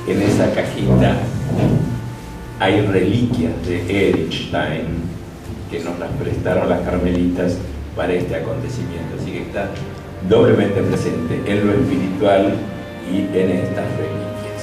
en esa cajita hay reliquias de Erich Stein que nos las prestaron las carmelitas para este acontecimiento, así que está doblemente presente en lo espiritual y en estas reliquias.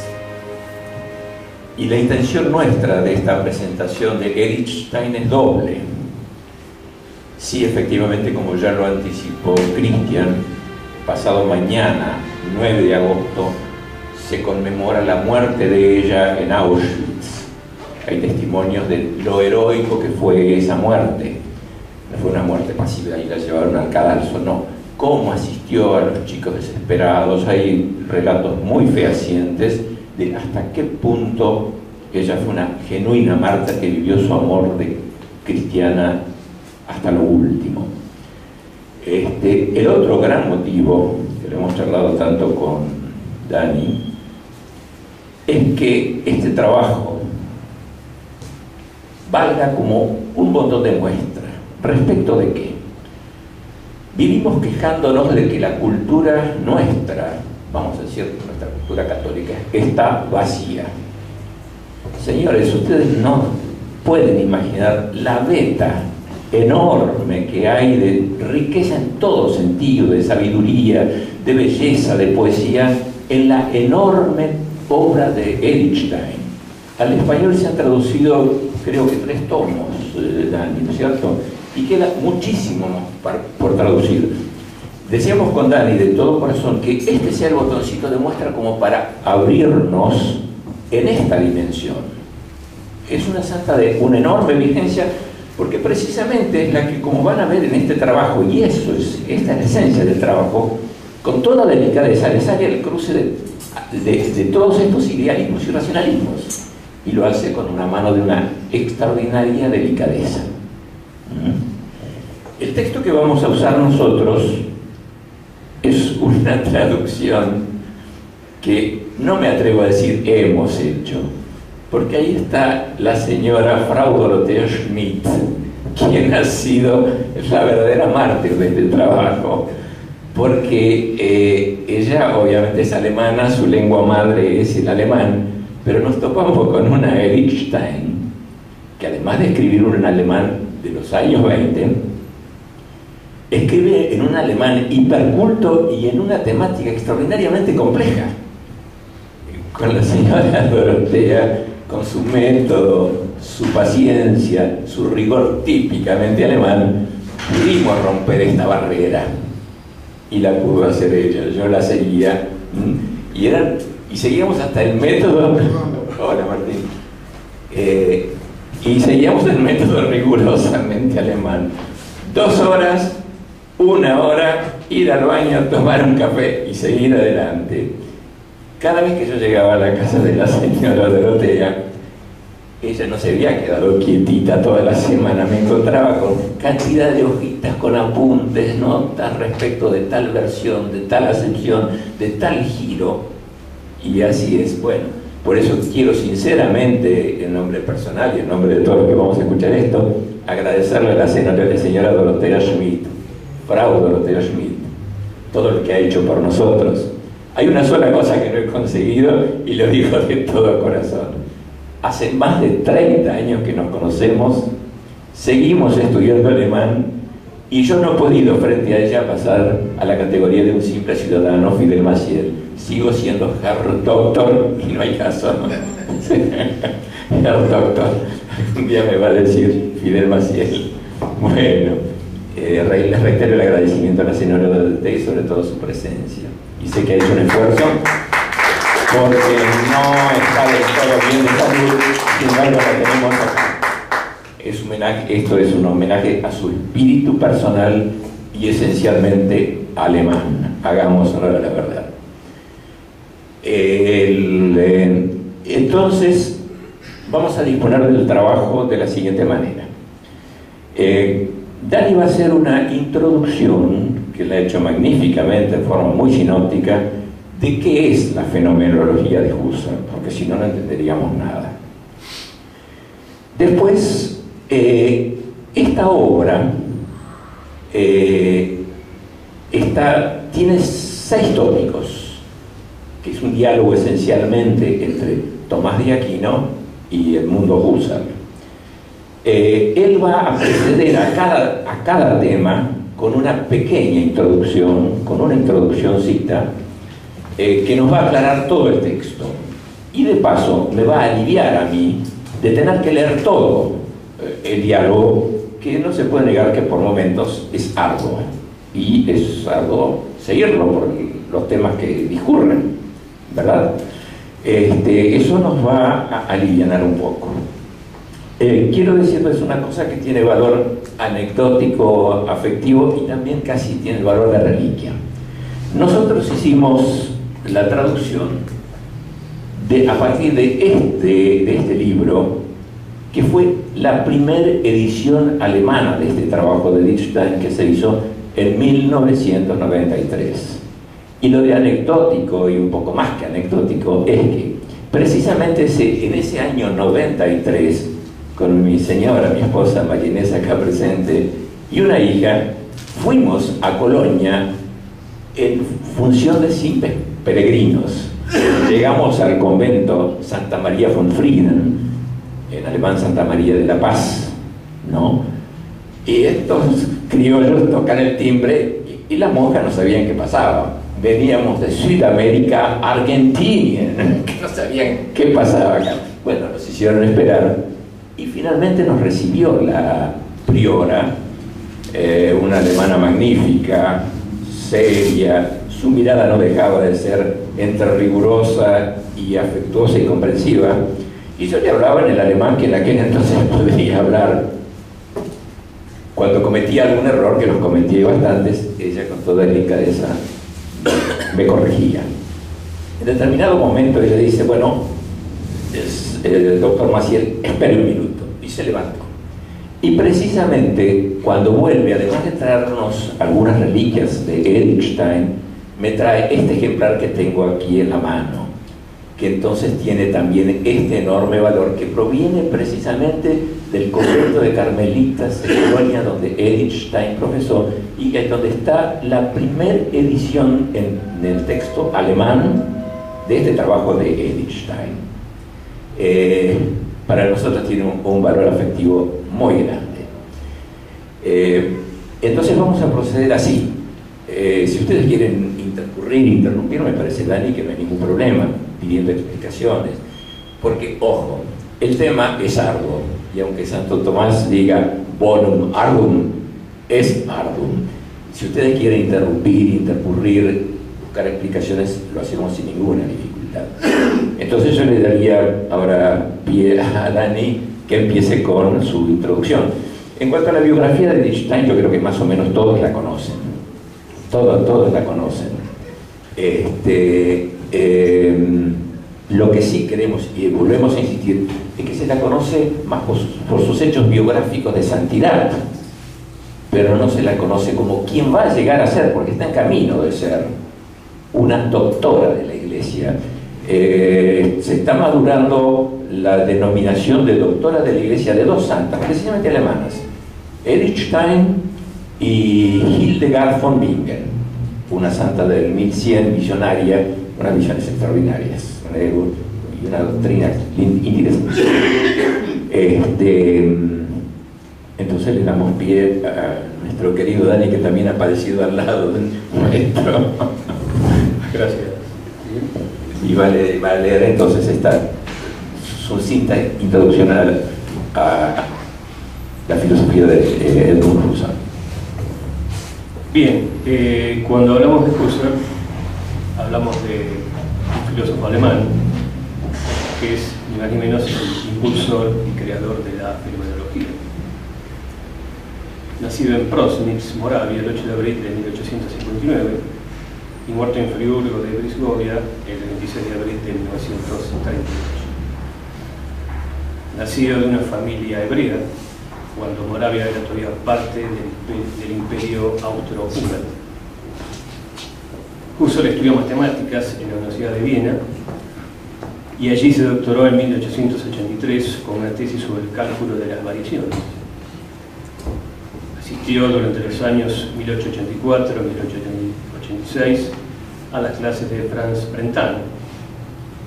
Y la intención nuestra de esta presentación de Erich Stein es doble. Sí, efectivamente, como ya lo anticipó Cristian, pasado mañana, 9 de agosto, se conmemora la muerte de ella en Auschwitz. Hay testimonios de lo heroico que fue esa muerte. No fue una muerte pasiva y la llevaron al cadalso, no. Cómo asistió a los chicos desesperados. Hay relatos muy fehacientes de hasta qué punto ella fue una genuina Marta que vivió su amor de cristiana hasta lo último. El otro gran motivo, que lo hemos charlado tanto con Dani, es que este trabajo valga como un montón de muestra. ¿Respecto de qué? Vivimos quejándonos de que la cultura nuestra, vamos a decir, nuestra cultura católica, está vacía. Señores, ustedes no pueden imaginar la veta enorme que hay de riqueza en todo sentido, de sabiduría, de belleza, de poesía, en la enorme obra de Erich Stein. Al español se han traducido, creo que 3 tomos, Dani, ¿no es cierto? Y queda muchísimo por traducir. Decíamos con Dani de todo corazón que este sea el botoncito de muestra como para abrirnos en esta dimensión. Es una santa de una enorme vigencia, porque precisamente es la que, como van a ver en este trabajo, y eso es, esta es la esencia del trabajo, con toda delicadeza les hace el cruce de todos estos idealismos y racionalismos, y lo hace con una mano de una extraordinaria delicadeza. El texto que vamos a usar nosotros es una traducción que no me atrevo a decir hemos hecho, porque ahí está la señora Frau Dorothea Schmidt, quien ha sido la verdadera mártir de este trabajo, porque ella obviamente es alemana, su lengua madre es el alemán, pero nos topamos con una Erich Stein, que además de escribir un alemán de los años 20, escribe en un alemán hiperculto y en una temática extraordinariamente compleja. Con la señora Dorothea, con su método, su paciencia, su rigor típicamente alemán, pudimos romper esta barrera, y la pudo hacer ella. Yo la seguía, y seguíamos hasta el método. Hola, Martín. Y seguíamos el método rigurosamente alemán. 2 horas, 1 hora, ir al baño, tomar un café y seguir adelante. Cada vez que yo llegaba a la casa de la señora Dorothea, ella no se había quedado quietita toda la semana, me encontraba con cantidad de hojitas, con apuntes, notas respecto de tal versión, de tal acepción, de tal giro, y así es. Bueno, por eso quiero sinceramente, en nombre personal y en nombre de todos los que vamos a escuchar esto, agradecerle a la señora Dorothea Schmidt, Frau Dorothea Schmidt, todo lo que ha hecho por nosotros. Hay una sola cosa que no he conseguido, y lo digo de todo corazón. Hace más de 30 años que nos conocemos, seguimos estudiando alemán, y yo no he podido frente a ella pasar a la categoría de un simple ciudadano Fidel Maciel. Sigo siendo Herr Doctor, y no hay caso, ¿no? Herr Doctor, un día me va a decir Fidel Maciel. Bueno, les reitero el agradecimiento a la señora Dorothea y sobre todo su presencia. Y sé que ha hecho un esfuerzo, porque no está del todo bien de salud, sin embargo la tenemos acá. Esto es un homenaje a su espíritu personal y esencialmente alemán. Hagamos honor a la verdad. Entonces, vamos a disponer del trabajo de la siguiente manera. Dani va a hacer una introducción, que la ha hecho magníficamente, en forma muy sinóptica, de qué es la fenomenología de Husserl, porque si no, no entenderíamos nada. Después, esta obra tiene 6 tópicos que es un diálogo esencialmente entre Tomás de Aquino y Edmundo Husserl. Él va a preceder a cada tema con una pequeña introducción, con una introduccióncita que nos va a aclarar todo el texto. Y de paso me va a aliviar a mí de tener que leer todo el diálogo, que no se puede negar que por momentos es arduo. Y es arduo seguirlo por los temas que discurren, ¿verdad? Eso nos va a alivianar un poco. Quiero decirles una cosa que tiene valor anecdótico, afectivo y también casi tiene el valor de reliquia. Nosotros hicimos la traducción a partir de este libro, que fue la primera edición alemana de este trabajo de Lichtenstein, que se hizo en 1993. Y lo de anecdótico, y un poco más que anecdótico, es que precisamente en ese año 93, con mi señora, mi esposa María Inés acá presente, y una hija, fuimos a Colonia en función de simples peregrinos. Llegamos al convento Santa María von Frieden, en alemán Santa María de la Paz, ¿no? Y estos criollos tocan el timbre y las monjas no sabían qué pasaba. Veníamos de Sudamérica, Argentina, que no sabían qué pasaba acá. Bueno, nos hicieron esperar y finalmente nos recibió la priora, una alemana magnífica, seria. Su mirada no dejaba de ser entre rigurosa y afectuosa y comprensiva, y yo le hablaba en el alemán que en aquel entonces podía hablar. Cuando cometía algún error, que los cometí bastantes, ella con toda delicadeza me corregía. En determinado momento ella dice, bueno, el doctor Maciel, espere un minuto, y se levantó. Y precisamente cuando vuelve, además de traernos algunas reliquias de Lichtenstein, me trae este ejemplar que tengo aquí en la mano, que entonces tiene también este enorme valor, que proviene precisamente del convento de Carmelitas de Colonia, donde Lichtenstein profesó, y es donde está la primera edición en el texto alemán de este trabajo de Lichtenstein. Para nosotros tiene un valor afectivo muy grande. Entonces vamos a proceder así. Si ustedes quieren interrumpir, me parece, Dani, que no hay ningún problema pidiendo explicaciones, porque, ojo, el tema es arduo, y aunque Santo Tomás diga bonum ardum, es ardum. Si ustedes quieren intercurrir, buscar explicaciones, lo hacemos sin ninguna dificultad. Entonces yo le daría ahora pie a Dani que empiece con su introducción. En cuanto a la biografía de Lichtenstein, yo creo que más o menos todos la conocen. Todos la conocen. Lo que sí queremos, y volvemos a insistir, es que se la conoce más por sus hechos biográficos de santidad, pero no se la conoce como quien va a llegar a ser, porque está en camino de ser una doctora de la Iglesia. Se está madurando la denominación de doctora de la Iglesia de dos santas, precisamente alemanas, Lichtenstein y Hildegard von Bingen, una santa del 1100, visionaria, unas visiones extraordinarias, y una doctrina interesante. Entonces le damos pie a nuestro querido Dani, que también ha padecido al lado de nuestro. Gracias. Y va a leer entonces esta sucinta introducción a la filosofía de Edmund Husserl. Bien, cuando hablamos de Husserl, hablamos de un filósofo alemán que es ni más ni menos el impulsor y creador de la fenomenología. Nacido en Prosnitz, Moravia, el 8 de abril de 1859 y muerto en Friburgo de Brisgovia el 26 de abril de 1938. Nacido de una familia hebrea, cuando Moravia era todavía parte del imperio austro-húngaro. Husserl estudió matemáticas en la Universidad de Viena y allí se doctoró en 1883 con una tesis sobre el cálculo de las variaciones. Asistió durante los años 1884 y 1886 a las clases de Franz Brentano,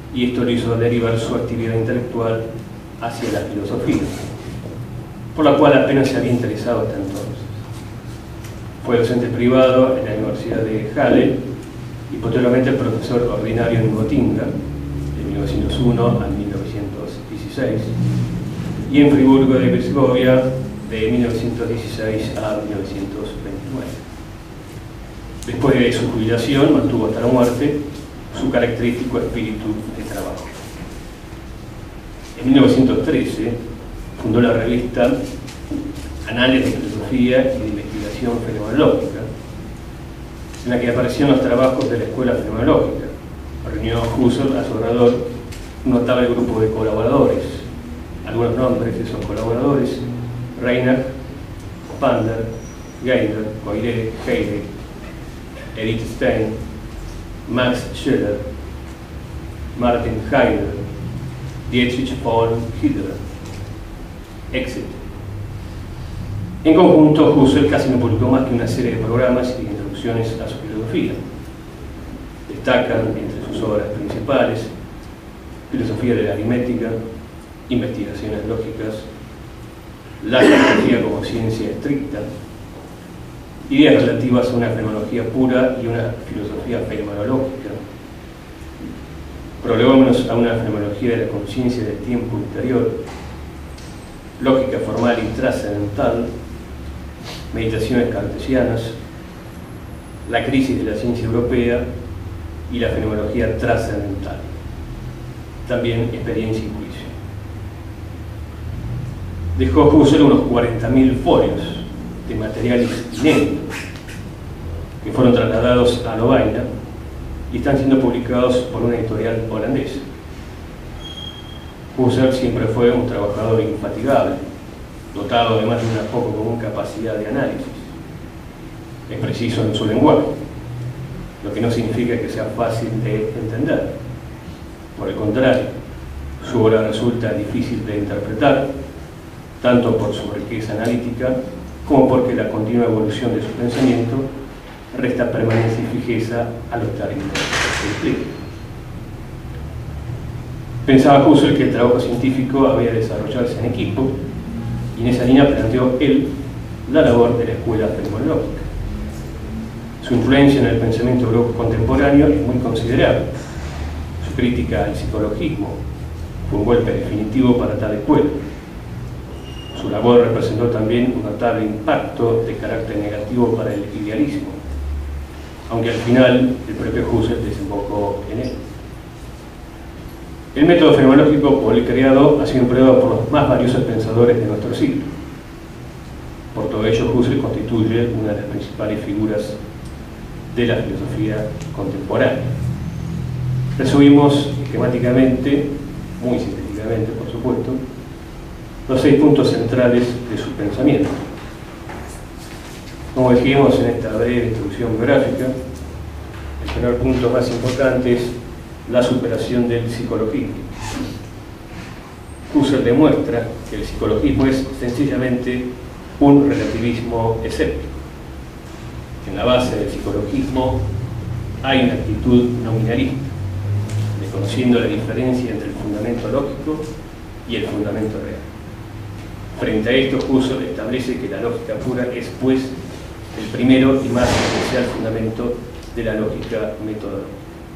y esto lo hizo derivar su actividad intelectual hacia la filosofía, por la cual apenas se había interesado hasta entonces. Fue docente privado en la Universidad de Halle y posteriormente profesor ordinario en Gotinga de 1901 a 1916 y en Friburgo de Brisgovia de 1916 a 1929. Después de su jubilación mantuvo hasta la muerte su característico espíritu de trabajo. En 1913 fundó la revista Anales de Filosofía y de Investigación Fenomenológica, en la que aparecían los trabajos de la Escuela Fenomenológica. Reunió Husserl a su alrededor un notable grupo de colaboradores. Algunos nombres de esos colaboradores: Reinach, Pander, Geisler, Poiré, Heide, Edith Stein, Max Scheler, Martin Heidegger, Dietrich von Hitler, etc. En conjunto, Husserl casi no publicó más que una serie de programas y introducciones a su filosofía. Destacan entre sus obras principales Filosofía de la aritmética, Investigaciones lógicas, La filosofía como ciencia estricta, Ideas relativas a una fenomenología pura y una filosofía fenomenológica, Prolegómenos a una fenomenología de la conciencia del tiempo interior, Lógica formal y trascendental, Meditaciones cartesianas, La crisis de la ciencia europea y la fenomenología trascendental. También Experiencia y juicio. Dejó Husserl unos 40.000 folios de materiales inéditos que fueron trasladados a Lovaina y están siendo publicados por una editorial holandesa. Husserl siempre fue un trabajador infatigable, dotado además de una poco común capacidad de análisis. Es preciso en su lenguaje, lo que no significa que sea fácil de entender. Por el contrario, su obra resulta difícil de interpretar, tanto por su riqueza analítica como porque la continua evolución de su pensamiento resta permanencia y fijeza a los términos que se explican. Pensaba Husserl que el trabajo científico había de desarrollarse en equipo, y en esa línea planteó él la labor de la escuela fenomenológica. Su influencia en el pensamiento europeo contemporáneo es muy considerable. Su crítica al psicologismo fue un golpe definitivo para tal escuela. Su labor representó también un notable impacto de carácter negativo para el idealismo, aunque al final el propio Husserl desembocó en él. El método fenomenológico por él creado ha sido empleado por los más valiosos pensadores de nuestro siglo. Por todo ello, Husserl constituye una de las principales figuras de la filosofía contemporánea. Resumimos esquemáticamente, muy sintéticamente por supuesto, los 6 puntos centrales de su pensamiento. Como dijimos en esta breve introducción biográfica, el primer punto más importante es la superación del psicologismo. Husserl demuestra que el psicologismo es sencillamente un relativismo escéptico. En la base del psicologismo hay una actitud nominalista, desconociendo la diferencia entre el fundamento lógico y el fundamento real. Frente a esto, Husserl establece que la lógica pura es, pues, el primero y más esencial fundamento de la lógica metodológica.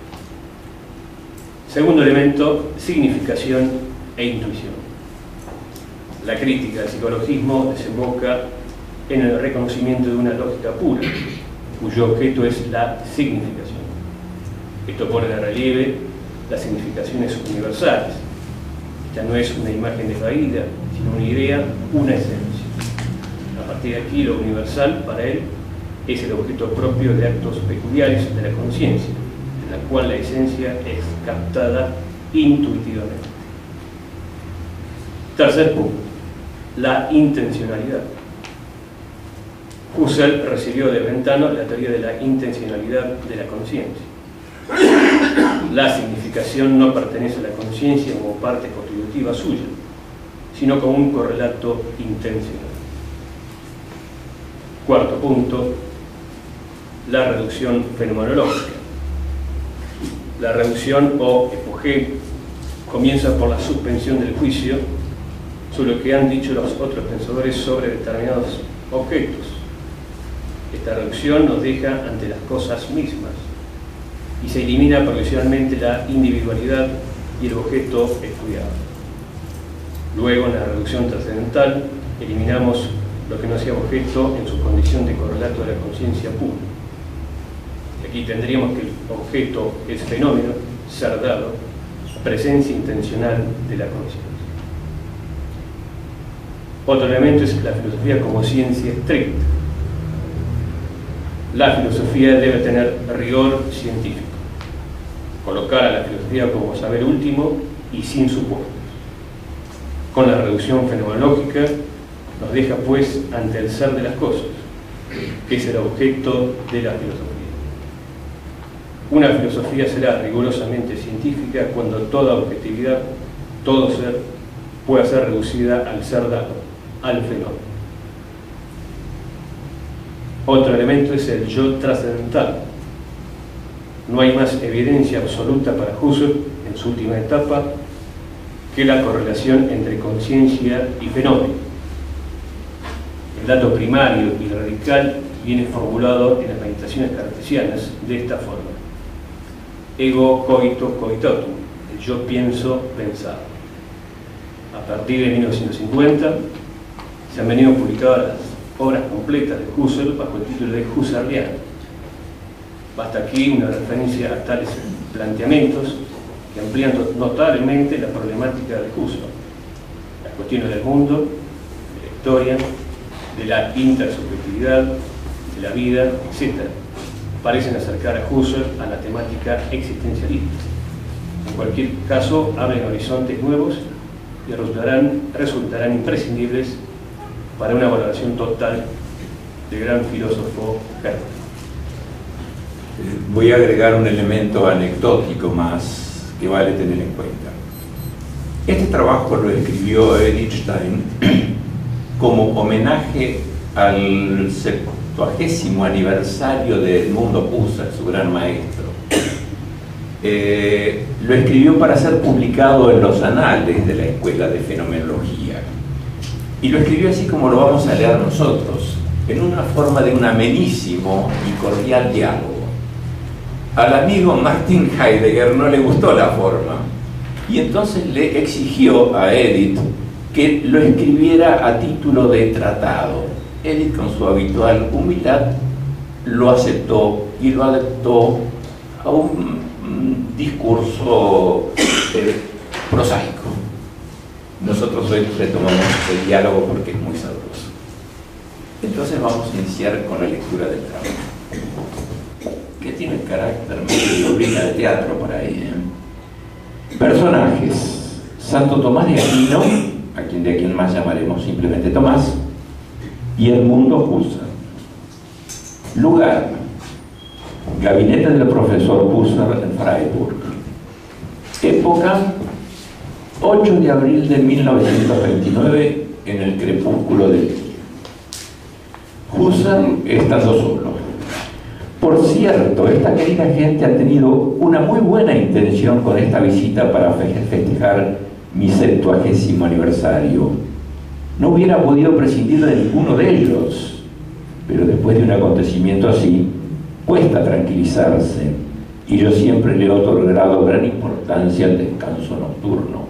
Segundo elemento, significación e intuición. La crítica al psicologismo desemboca en el reconocimiento de una lógica pura, cuyo objeto es la significación. Esto pone de relieve las significaciones universales. Esta no es una imagen desvaída, sino una idea, una esencia. A partir de aquí, lo universal para él es el objeto propio de actos peculiares de la conciencia, en la cual la esencia es captada intuitivamente. Tercer punto, la intencionalidad. Husserl recibió de Brentano la teoría de la intencionalidad de la conciencia. La significación no pertenece a la conciencia como parte constitutiva suya, sino como un correlato intencional. Cuarto punto, la reducción fenomenológica. La reducción o G comienza por la suspensión del juicio sobre lo que han dicho los otros pensadores sobre determinados objetos. Esta reducción nos deja ante las cosas mismas y se elimina progresivamente la individualidad y el objeto estudiado. Luego, en la reducción trascendental, eliminamos lo que no sea objeto en su condición de correlato de la conciencia pura. Aquí tendríamos que el objeto es fenómeno, ser dado, presencia intencional de la conciencia. Otro elemento es la filosofía como ciencia estricta. La filosofía debe tener rigor científico, colocar a la filosofía como saber último y sin supuestos. Con la reducción fenomenológica nos deja pues ante el ser de las cosas, que es el objeto de la filosofía. Una filosofía será rigurosamente científica cuando toda objetividad, todo ser, pueda ser reducida al ser dado, al fenómeno. Otro elemento es el yo trascendental. No hay más evidencia absoluta para Husserl en su última etapa que la correlación entre conciencia y fenómeno. El dato primario y radical viene formulado en las meditaciones cartesianas de esta forma: ego coito coitotum, el yo pienso pensado. A partir de 1950 se han venido publicadas las obras completas de Husserl bajo el título de Husserliano. Basta aquí una referencia a tales planteamientos que amplían notablemente la problemática de Husserl, las cuestiones del mundo, de la historia, de la intersubjetividad, de la vida, etc. Parecen acercar a Husserl a la temática existencialista. En cualquier caso, abren horizontes nuevos y resultarán imprescindibles para una valoración total del gran filósofo Herder. Voy a agregar un elemento anecdótico más que vale tener en cuenta. Este trabajo lo escribió Edith Stein como homenaje al 70º aniversario de Edmundo Husserl, su gran maestro. Lo escribió para ser publicado en los anales de la Escuela de Fenomenología. Y lo escribió así como lo vamos a leer nosotros, en una forma de un amenísimo y cordial diálogo. Al amigo Martin Heidegger no le gustó la forma, y entonces le exigió a Edith que lo escribiera a título de tratado. Edith, con su habitual humildad, lo aceptó y lo adaptó a un discurso prosaico. Nosotros hoy retomamos el diálogo porque es muy sabroso. Entonces vamos a iniciar con la lectura del trabajo, que tiene el carácter medio de obra de teatro por ahí. Personajes: Santo Tomás de Aquino, a quien de aquí en más llamaremos simplemente Tomás, y Edmundo Husserl. Lugar: gabinete del profesor Husserl en Freiburg. Época: 8 de abril de 1929, en el crepúsculo del día. Husserl estando solo. Por cierto, esta querida gente ha tenido una muy buena intención con esta visita para festejar mi 70º aniversario. No hubiera podido prescindir de ninguno de ellos, pero después de un acontecimiento así, cuesta tranquilizarse, y yo siempre le he otorgado gran importancia al descanso nocturno.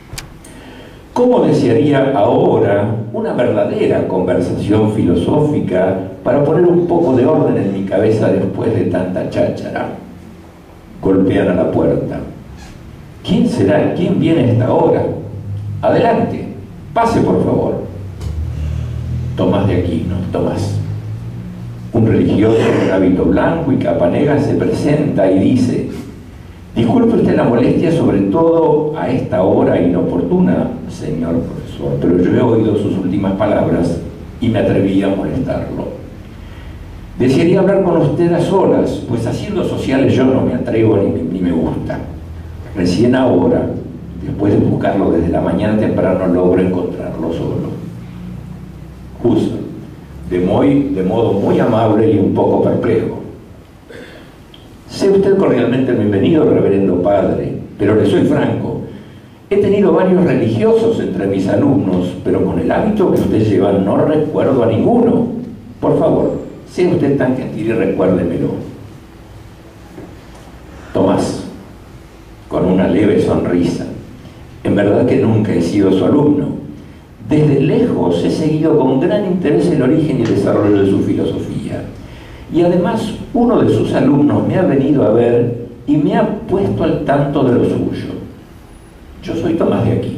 ¿Cómo desearía ahora una verdadera conversación filosófica para poner un poco de orden en mi cabeza después de tanta cháchara? Golpean a la puerta. ¿Quién será? ¿Quién viene a esta hora? Adelante, pase por favor. Tomás de Aquino, Tomás. Un religioso con hábito blanco y capa negra se presenta y dice: disculpe usted la molestia, sobre todo a esta hora inoportuna, señor profesor, pero yo he oído sus últimas palabras y me atreví a molestarlo. Desearía hablar con usted a solas, pues haciendo sociales yo no me atrevo ni me gusta. Recién ahora, después de buscarlo desde la mañana temprano, logro encontrarlo solo. Husserl, de modo muy amable y un poco perplejo: sea usted cordialmente bienvenido, reverendo padre. pero le soy franco. He tenido varios religiosos entre mis alumnos, pero con el hábito que usted lleva no recuerdo a ninguno. Por favor, sea usted tan gentil y recuérdemelo. Tomás, con una leve sonrisa: en verdad que nunca he sido su alumno. Desde lejos he seguido con gran interés el origen y el desarrollo de su filosofía. Y además, uno de sus alumnos me ha venido a ver y me ha puesto al tanto de lo suyo. Yo soy Tomás de Aquino.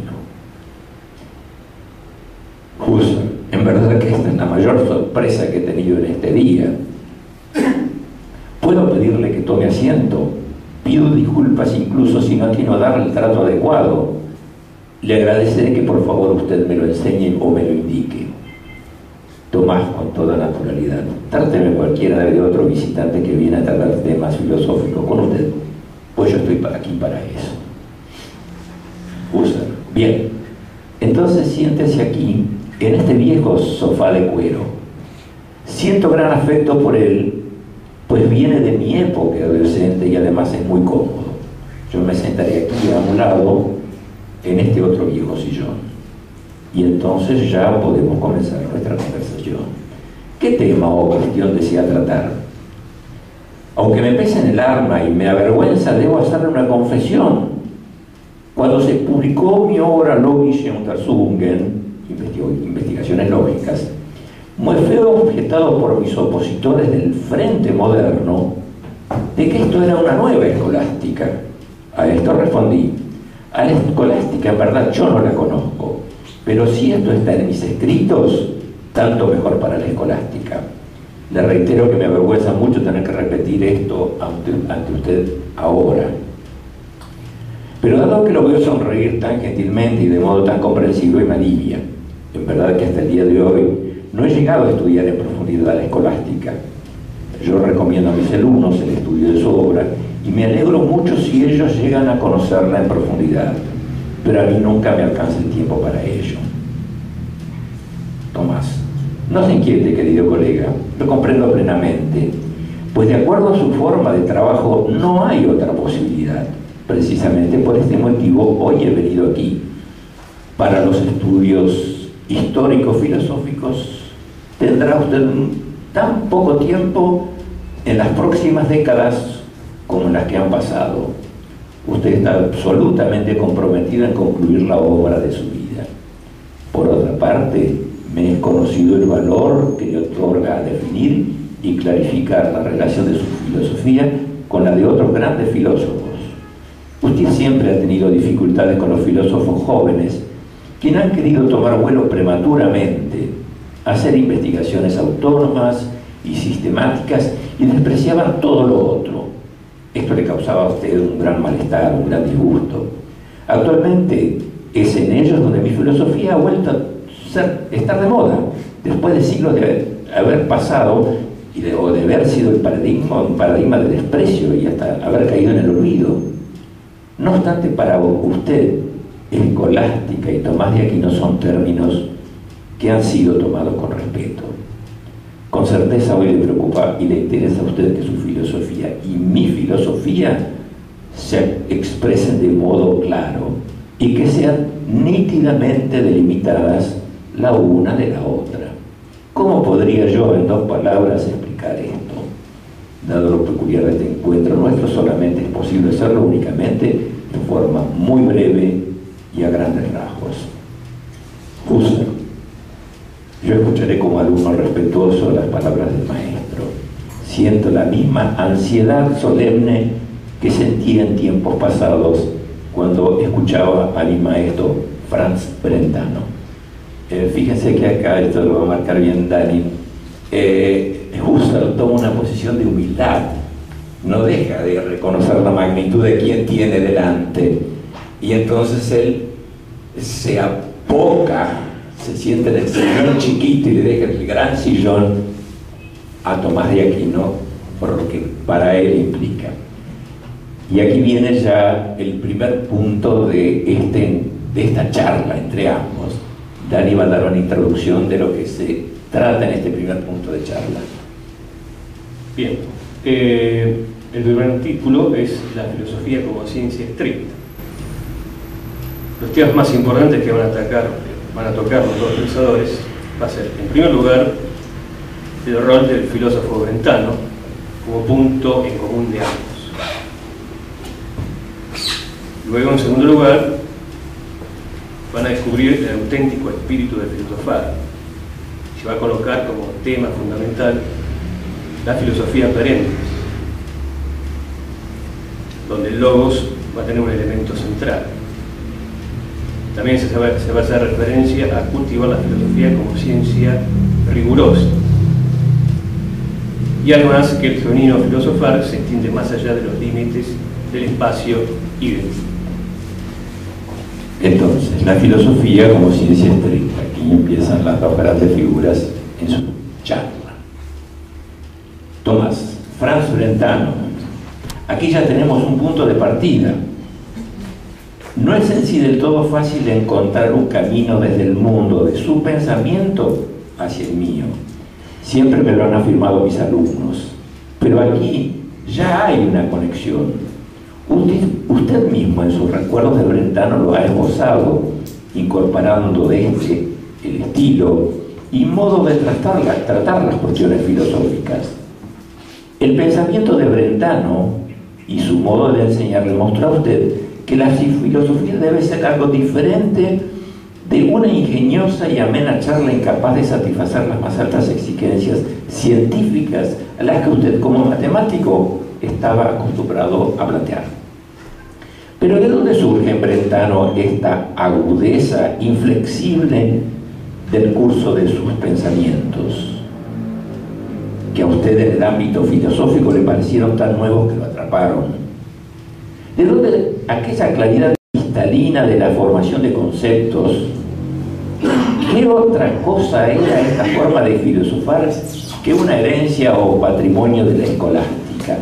Husserl, en verdad que esta es la mayor sorpresa que he tenido en este día. ¿Puedo pedirle que tome asiento? Pido disculpas incluso si no atino a darle el trato adecuado. Le agradeceré que por favor usted me lo enseñe o me lo indique. Tomás, con toda naturalidad: tráteme cualquiera de otro visitante que viene a tratar temas filosóficos con usted, pues yo estoy aquí para eso. Husserl: bien, entonces siéntese aquí, en este viejo sofá de cuero. Siento gran afecto por él, pues viene de mi época adolescente y además es muy cómodo. Yo me sentaré aquí a un lado, en este otro viejo sillón, y entonces ya podemos comenzar nuestra conversación. ¿Qué tema o cuestión desea tratar? Aunque me pese en el alma y me avergüenza, debo hacerle una confesión. Cuando se publicó mi obra Logische Untersuchungen, Investigaciones Lógicas, me fue objetado por mis opositores del Frente Moderno de que esto era una nueva escolástica. A esto respondí: a la escolástica en verdad yo no la conozco, pero si esto está en mis escritos, tanto mejor para la escolástica. Le reitero que me avergüenza mucho tener que repetir esto ante usted ahora. Pero dado que lo veo sonreír tan gentilmente y de modo tan comprensivo, y me alivia. En verdad que hasta el día de hoy no he llegado a estudiar en profundidad la escolástica. Yo recomiendo a mis alumnos el estudio de su obra y me alegro mucho si ellos llegan a conocerla en profundidad, pero a mí nunca me alcanza el tiempo para ello. Tomás: no se inquiete, querido colega, lo comprendo plenamente, pues de acuerdo a su forma de trabajo no hay otra posibilidad. Precisamente por este motivo hoy he venido aquí. Para los estudios históricos filosóficos tendrá usted tan poco tiempo en las próximas décadas como en las que han pasado. Usted está absolutamente comprometido en concluir la obra de su vida. Por otra parte, me es conocido el valor que le otorga a definir y clarificar la relación de su filosofía con la de otros grandes filósofos. Usted siempre ha tenido dificultades con los filósofos jóvenes, quienes han querido tomar vuelo prematuramente, hacer investigaciones autónomas y sistemáticas y despreciaban todo lo otro. Esto le causaba a usted un gran malestar, un gran disgusto. Actualmente es en ellos donde mi filosofía ha vuelto a estar de moda, después de siglos de haber pasado o de haber sido un paradigma de desprecio y hasta haber caído en el olvido. No obstante, para usted, escolástica y Tomás de Aquino son términos que han sido tomados con respeto. Con certeza hoy le preocupa y le interesa a usted que su filosofía y mi filosofía se expresen de modo claro y que sean nítidamente delimitadas la una de la otra. ¿Cómo podría yo en 2 palabras explicar esto? Dado lo peculiar de este encuentro nuestro, solamente es posible hacerlo únicamente en forma muy breve y a grandes rasgos. Husserl: yo escucharé como alumno respetuoso las palabras del maestro. Siento la misma ansiedad solemne que sentí en tiempos pasados cuando escuchaba a mi maestro Franz Brentano. Fíjense que acá, esto lo va a marcar bien Dani, Husserl toma una posición de humildad, no deja de reconocer la magnitud de quien tiene delante, y entonces él se apoca, se siente en el sillón chiquito y le deja el gran sillón a Tomás de Aquino por lo que para él implica. Y aquí viene ya el primer punto de esta charla entre ambos. Dani va a dar una introducción de lo que se trata en este primer punto de charla. Bien, el primer título es la filosofía como ciencia estricta. Los temas más importantes que van a tocar los dos pensadores va a ser, en primer lugar, el rol del filósofo brentano como punto en común de ambos. Luego, en segundo lugar, van a descubrir el auténtico espíritu del filosofar. Se va a colocar como tema fundamental la filosofía perenne, donde el logos va a tener un elemento central. También se va a hacer referencia a cultivar la filosofía como ciencia rigurosa. Y además que el genuino filosofar se extiende más allá de los límites del espacio y del tiempo. Entonces, la filosofía como ciencia estricta. Aquí empiezan las dos grandes figuras en su charla. Tomás, Franz Brentano. Aquí ya tenemos un punto de partida. No es en sí del todo fácil encontrar un camino desde el mundo de su pensamiento hacia el mío. Siempre me lo han afirmado mis alumnos. Pero aquí ya hay una conexión. Usted mismo en sus recuerdos de Brentano lo ha esbozado, incorporando el estilo y modo de tratar las cuestiones filosóficas. El pensamiento de Brentano y su modo de enseñar le mostró a usted que la filosofía debe ser algo diferente de una ingeniosa y amena charla incapaz de satisfacer las más altas exigencias científicas a las que usted como matemático estaba acostumbrado a plantear. Pero ¿de dónde surge en Brentano esta agudeza inflexible del curso de sus pensamientos, que a usted en el ámbito filosófico le parecieron tan nuevos que lo atraparon? ¿De dónde aquella claridad cristalina de la formación de conceptos? ¿Qué otra cosa era esta forma de filosofar que una herencia o patrimonio de la escolástica?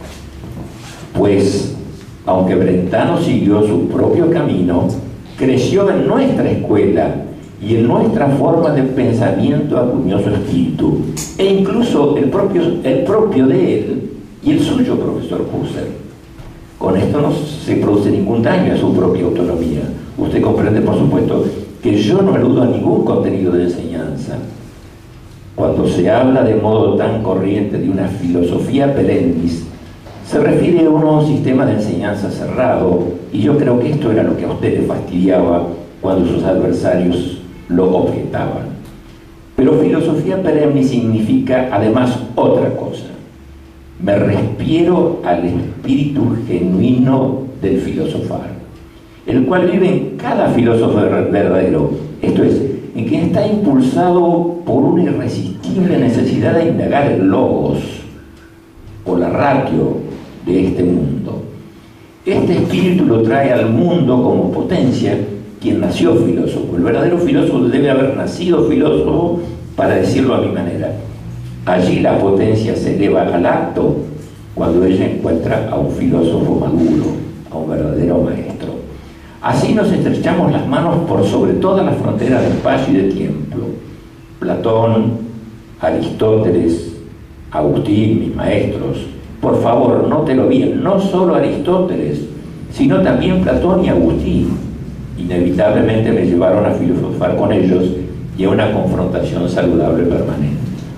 Pues, aunque Brentano siguió su propio camino, creció en nuestra escuela y en nuestra forma de pensamiento acuñó su espíritu, e incluso el propio de él y el suyo, profesor Husserl. Con esto no se produce ningún daño a su propia autonomía. Usted comprende, por supuesto, que yo no aludo a ningún contenido de enseñanza. Cuando se habla de modo tan corriente de una filosofía perennis, se refiere a un nuevo sistema de enseñanza cerrado, y yo creo que esto era lo que a usted le fastidiaba cuando sus adversarios lo objetaban. Pero filosofía perenne significa además otra cosa. Me refiero al espíritu genuino del filosofar, el cual vive en cada filósofo verdadero, esto es, en quien está impulsado por una irresistible necesidad de indagar el logos o la ratio de este mundo. Este espíritu lo trae al mundo como potencia quien nació filósofo. El verdadero filósofo debe haber nacido filósofo, para decirlo a mi manera. Allí la potencia se eleva al acto cuando ella encuentra a un filósofo maduro, a un verdadero maestro. Así nos estrechamos las manos por sobre todas las fronteras de espacio y de tiempo. Platón, Aristóteles, Agustín, mis maestros. Por favor, nótelo bien, no solo Aristóteles, sino también Platón y Agustín. Inevitablemente me llevaron a filosofar con ellos y a una confrontación saludable permanente.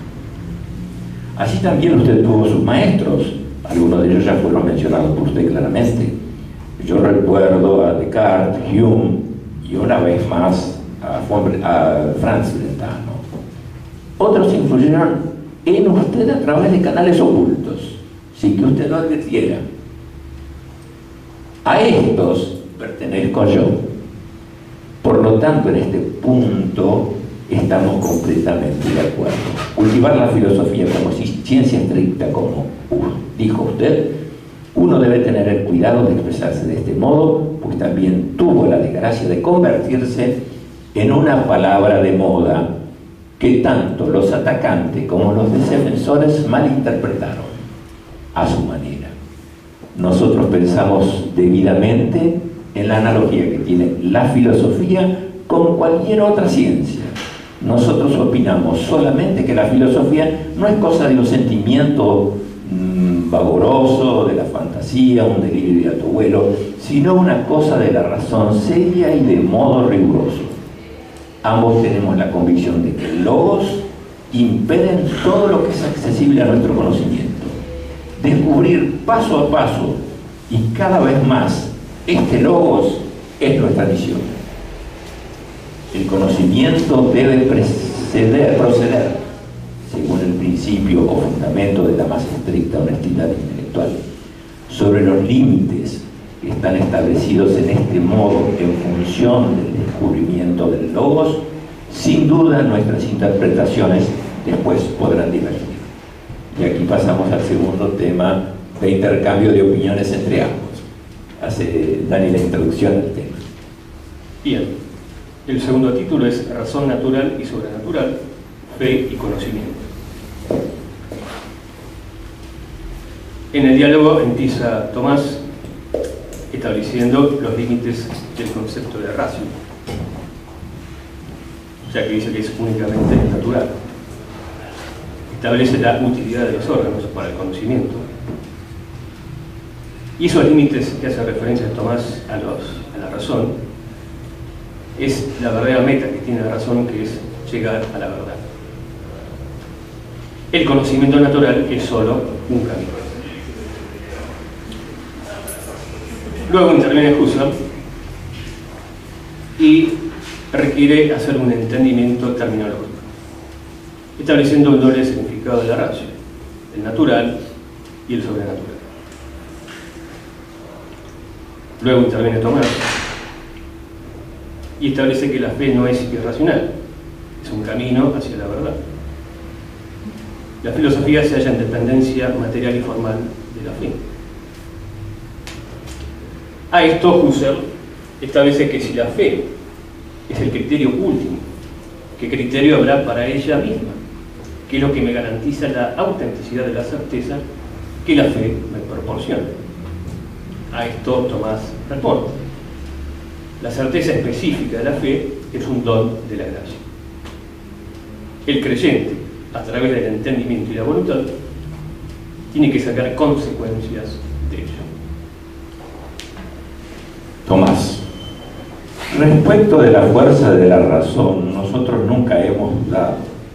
Así también usted tuvo sus maestros, algunos de ellos ya fueron mencionados por usted claramente. Yo recuerdo a Descartes, Hume y una vez más a Franz Brentano. Otros influyeron en usted a través de canales ocultos, sin que usted lo advirtiera. A estos pertenezco yo. Por lo tanto, en este punto estamos completamente de acuerdo. Cultivar la filosofía como ciencia estricta, como dijo usted, uno debe tener el cuidado de expresarse de este modo, pues también tuvo la desgracia de convertirse en una palabra de moda que tanto los atacantes como los defensores malinterpretaron a su manera. Nosotros pensamos debidamente en la analogía que tiene la filosofía con cualquier otra ciencia. Nosotros opinamos solamente que la filosofía no es cosa de un sentimiento vaporoso, de la fantasía, un delirio de alto vuelo, sino una cosa de la razón seria y de modo riguroso. Ambos tenemos la convicción de que el logos impeden todo lo que es accesible a nuestro conocimiento. Descubrir paso a paso y cada vez más este logos es nuestra misión. El conocimiento debe proceder según el principio o fundamento de la más estricta honestidad intelectual, sobre los límites que están establecidos en este modo en función del descubrimiento del logos. Sin duda nuestras interpretaciones después podrán divergir. Y aquí pasamos al segundo tema de intercambio de opiniones entre ambos. Hace Dani la introducción al tema. Bien, el segundo título es Razón natural y sobrenatural, fe y conocimiento. En el diálogo empieza Tomás estableciendo los límites del concepto de ratio, ya que dice que es únicamente natural. Establece la utilidad de los órganos para el conocimiento. Y esos límites que hace referencia Tomás a la razón es la verdadera meta que tiene la razón, que es llegar a la verdad. El conocimiento natural es solo un camino. Luego interviene Husserl y requiere hacer un entendimiento terminológico, estableciendo el doble significado de la ratio, el natural y el sobrenatural. Luego interviene Tomás y establece que la fe no es irracional, es un camino hacia la verdad. La filosofía se halla en dependencia material y formal de la fe. A esto Husserl establece que si la fe es el criterio último, ¿qué criterio habrá para ella misma? ¿Qué es lo que me garantiza la autenticidad de la certeza que la fe me proporciona? A esto Tomás responde: la certeza específica de la fe es un don de la gracia. El creyente, a través del entendimiento y la voluntad, tiene que sacar consecuencias de ello. Tomás, respecto de la fuerza de la razón, nosotros nunca hemos dado.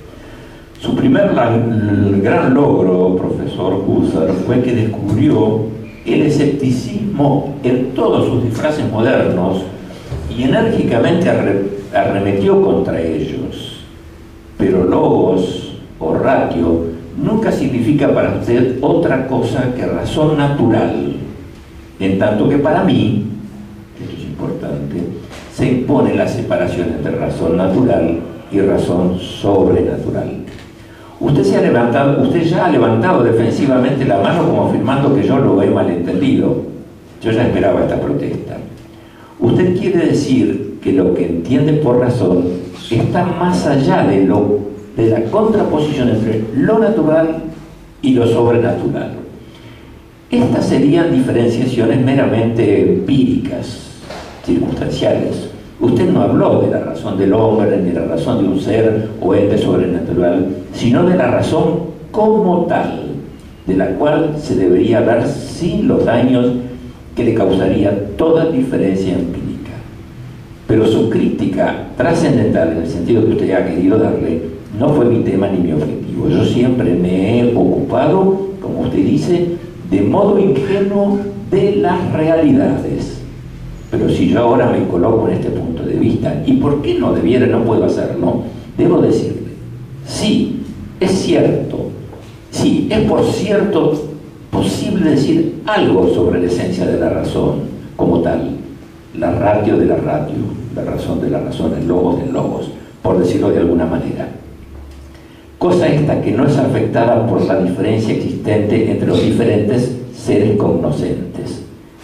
Su primer gran logro, profesor Husserl, fue que descubrió el escepticismo en todos sus disfraces modernos y enérgicamente arremetió contra ellos. Pero logos o ratio nunca significa para usted otra cosa que razón natural, en tanto que para mí, esto es importante, se impone la separación entre razón natural y razón sobrenatural. Usted ya ha levantado defensivamente la mano como afirmando que yo lo he malentendido. Yo ya esperaba esta protesta. Usted quiere decir que lo que entiende por razón está más allá de la contraposición entre lo natural y lo sobrenatural. Estas serían diferenciaciones meramente empíricas, circunstanciales. Usted no habló de la razón del hombre, ni de la razón de un ser o ente sobrenatural, sino de la razón como tal, de la cual se debería hablar sin los daños que le causaría toda diferencia empírica. Pero su crítica trascendental, en el sentido que usted ha querido darle, no fue mi tema ni mi objetivo. Yo siempre me he ocupado, como usted dice, de modo ingenuo de las realidades. Pero si yo ahora me coloco en este punto de vista, ¿y por qué no puedo hacerlo? Debo decirle, sí, es cierto, sí, es por cierto posible decir algo sobre la esencia de la razón como tal, la ratio de la ratio, la razón de la razón, el logos del logos, por decirlo de alguna manera. Cosa esta que no es afectada por la diferencia existente entre los diferentes seres cognoscentes.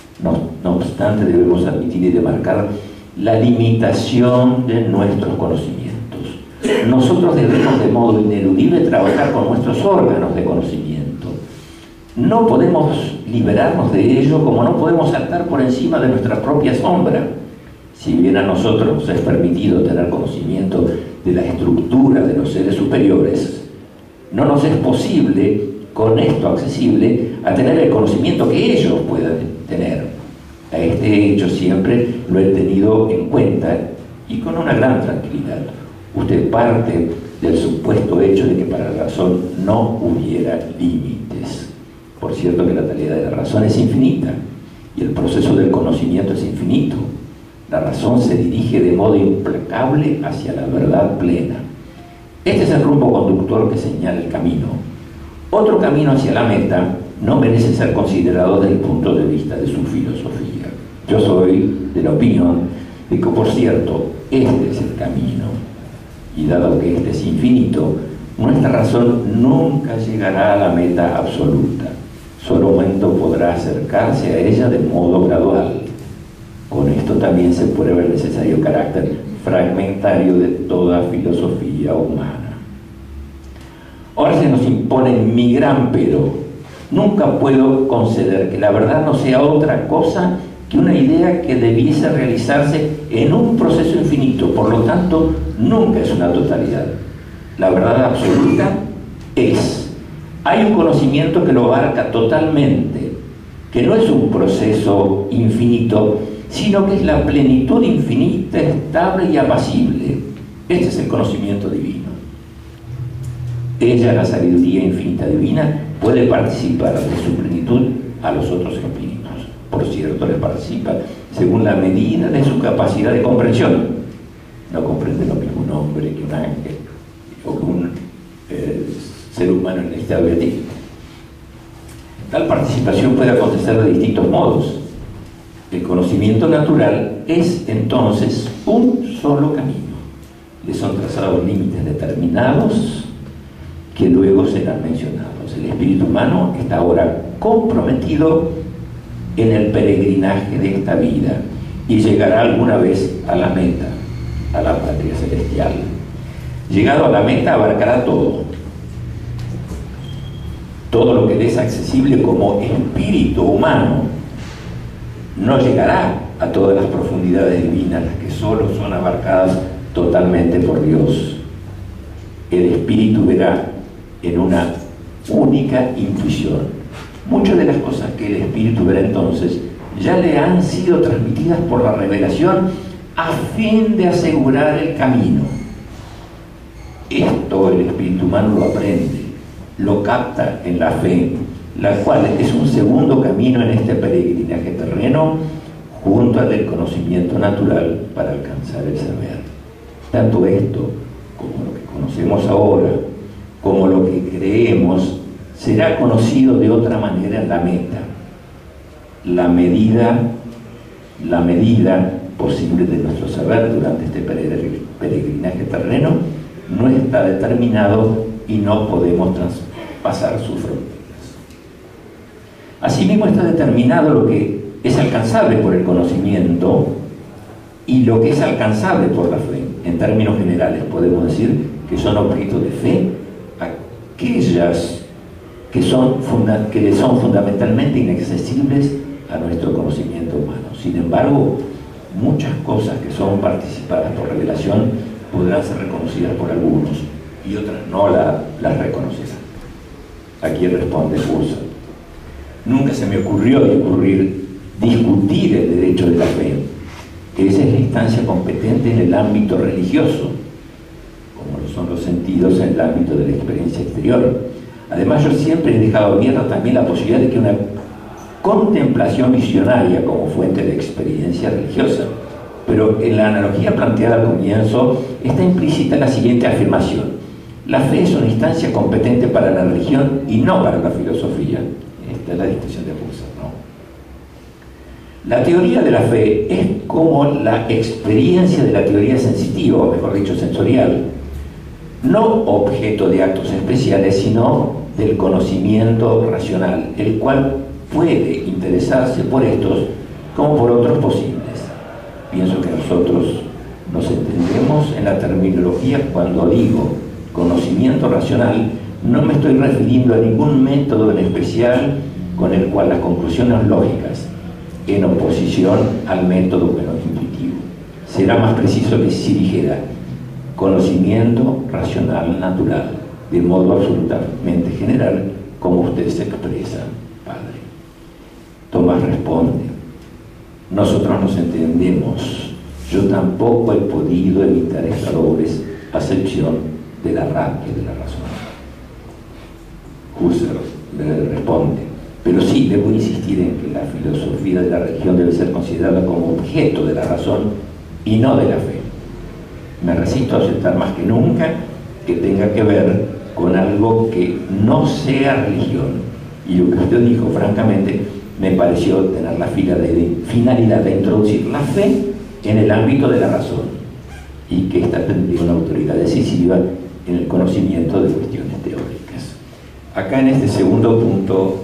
No obstante, debemos admitir y demarcar la limitación de nuestros conocimientos. Nosotros debemos de modo ineludible trabajar con nuestros órganos de conocimiento. No podemos liberarnos de ello, como no podemos saltar por encima de nuestra propia sombra. Si bien a nosotros nos es permitido tener conocimiento de la estructura de los seres superiores, no nos es posible con esto accesible a tener el conocimiento que ellos puedan tener. A este hecho siempre lo he tenido en cuenta y con una gran tranquilidad. Usted parte del supuesto hecho de que para la razón no hubiera límites. Por cierto que la tarea de la razón es infinita y el proceso del conocimiento es infinito. La razón se dirige de modo implacable hacia la verdad plena. Este es el rumbo conductor que señala el camino. Otro camino hacia la meta no merece ser considerado desde el punto de vista de su filosofía. Yo soy de la opinión de que, por cierto, este es el camino. Y dado que este es infinito, nuestra razón nunca llegará a la meta absoluta. Solo un momento podrá acercarse a ella de modo gradual. Con esto también se prueba el necesario carácter fragmentario de toda filosofía humana. Ahora se nos impone mi gran pero. Nunca puedo conceder que la verdad no sea otra cosa que una idea que debiese realizarse en un proceso infinito, por lo tanto, nunca es una totalidad. La verdad absoluta es. Hay un conocimiento que lo abarca totalmente, que no es un proceso infinito, sino que es la plenitud infinita, estable y apacible. Este es el conocimiento divino. Ella, la sabiduría infinita divina, puede participar de su plenitud a los otros espíritus. Por cierto, le participa según la medida de su capacidad de comprensión. No comprende lo mismo un hombre que un ángel o que un ser humano en estado beatífico. Tal participación puede acontecer de distintos modos. El conocimiento natural es entonces un solo camino. Le son trazados límites determinados que luego serán mencionados. El espíritu humano está ahora comprometido en el peregrinaje de esta vida y llegará alguna vez a la meta, a la patria celestial. Llegado a la meta abarcará todo lo que le es accesible como espíritu humano. No llegará a todas las profundidades divinas, las que solo son abarcadas totalmente por Dios. El espíritu verá en una única intuición. Muchas de las cosas que el espíritu verá entonces ya le han sido transmitidas por la revelación a fin de asegurar el camino. Esto el espíritu humano lo aprende, lo capta en la fe, la cual es un segundo camino en este peregrinaje terreno junto al del conocimiento natural para alcanzar el saber. Tanto esto como lo que conocemos ahora, como lo que creemos, será conocido de otra manera en la meta. La medida posible de nuestro saber durante este peregrinaje terreno no está determinado y no podemos traspasar sus fronteras. Asimismo está determinado lo que es alcanzable por el conocimiento y lo que es alcanzable por la fe. En términos generales podemos decir que son objetos de fe aquellas que le son fundamentalmente inaccesibles a nuestro conocimiento humano. Sin embargo, muchas cosas que son participadas por revelación podrán ser reconocidas por algunos y otras no las reconocerán. Aquí responde Husserl: nunca se me ocurrió discutir el derecho de la fe. Esa es la instancia competente en el ámbito religioso, como lo son los sentidos en el ámbito de la experiencia exterior. Además, yo siempre he dejado abierta también la posibilidad de que una contemplación visionaria como fuente de experiencia religiosa. Pero en la analogía planteada al comienzo está implícita la siguiente afirmación: la fe es una instancia competente para la religión y no para la filosofía. Esta es la distinción de Husserl, ¿no? La teoría de la fe es como la experiencia de la teoría sensitiva, o mejor dicho, sensorial, no objeto de actos especiales, sino del conocimiento racional, el cual puede interesarse por estos como por otros posibles. Pienso que nosotros nos entendemos en la terminología cuando digo conocimiento racional. No me estoy refiriendo a ningún método en especial con el cual las conclusiones lógicas, en oposición al método intuitivo. Será más preciso que si dijera conocimiento racional natural, de modo absolutamente general, como usted se expresa, padre. Tomás responde: nosotros nos entendemos. Yo tampoco he podido evitar errores, a excepción de la rabia de la razón. Husserl le responde: pero sí, debo insistir en que la filosofía de la religión debe ser considerada como objeto de la razón y no de la fe. Me resisto a aceptar más que nunca que tenga que ver con algo que no sea religión. Y lo que usted dijo, francamente, me pareció tener la finalidad de introducir la fe en el ámbito de la razón, y que ésta tendría una autoridad decisiva en el conocimiento de cuestiones teóricas. Acá en este segundo punto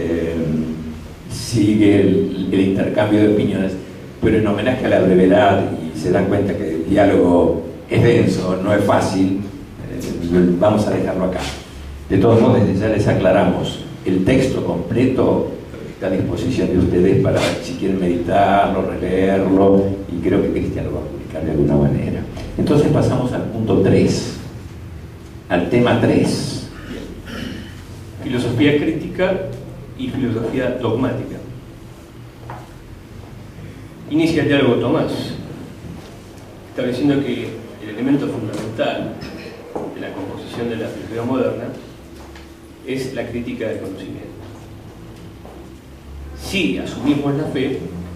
sigue el intercambio de opiniones, pero en homenaje a la brevedad, y se dan cuenta que el diálogo es denso, no es fácil, vamos a dejarlo acá. De todos modos, desde ya les aclaramos, el texto completo está a disposición de ustedes para, si quieren meditarlo, releerlo, y creo que Cristian lo va a publicar de alguna manera. Entonces pasamos al punto 3, al tema 3. Filosofía crítica y filosofía dogmática. Inicia el diálogo Tomás, estableciendo que el elemento fundamental de la composición de la filosofía moderna es la crítica del conocimiento. Si asumimos la fe,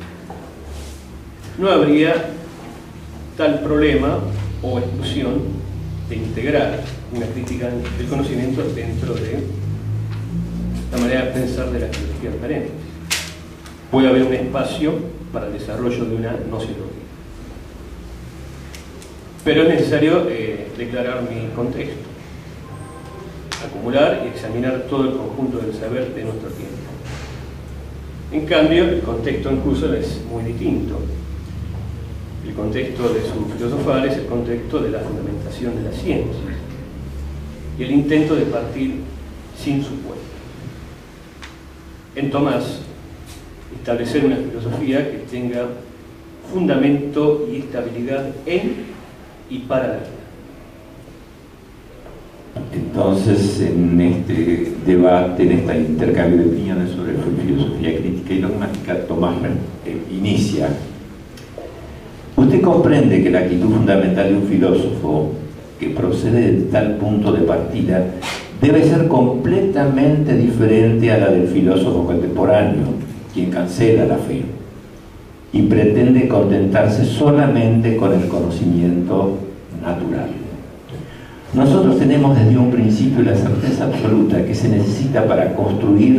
no habría tal problema o exclusión de integrar una crítica del conocimiento dentro de la manera de pensar de la filosofía perenne. Puede haber un espacio para el desarrollo de una gnoseología. Pero es necesario declarar mi contexto, acumular y examinar todo el conjunto del saber de nuestro tiempo. En cambio, el contexto en Husserl es muy distinto. El contexto de su filosofar es el contexto de la fundamentación de la ciencia y el intento de partir sin supuesto. En Tomás, establecer una filosofía que tenga fundamento y estabilidad en y para la vida. Entonces, en este debate, en este intercambio de opiniones sobre filosofía crítica y dogmática, Tomás inicia: usted comprende que la actitud fundamental de un filósofo que procede de tal punto de partida debe ser completamente diferente a la del filósofo contemporáneo, quien cancela la fe y pretende contentarse solamente con el conocimiento natural. Nosotros tenemos desde un principio la certeza absoluta que se necesita para construir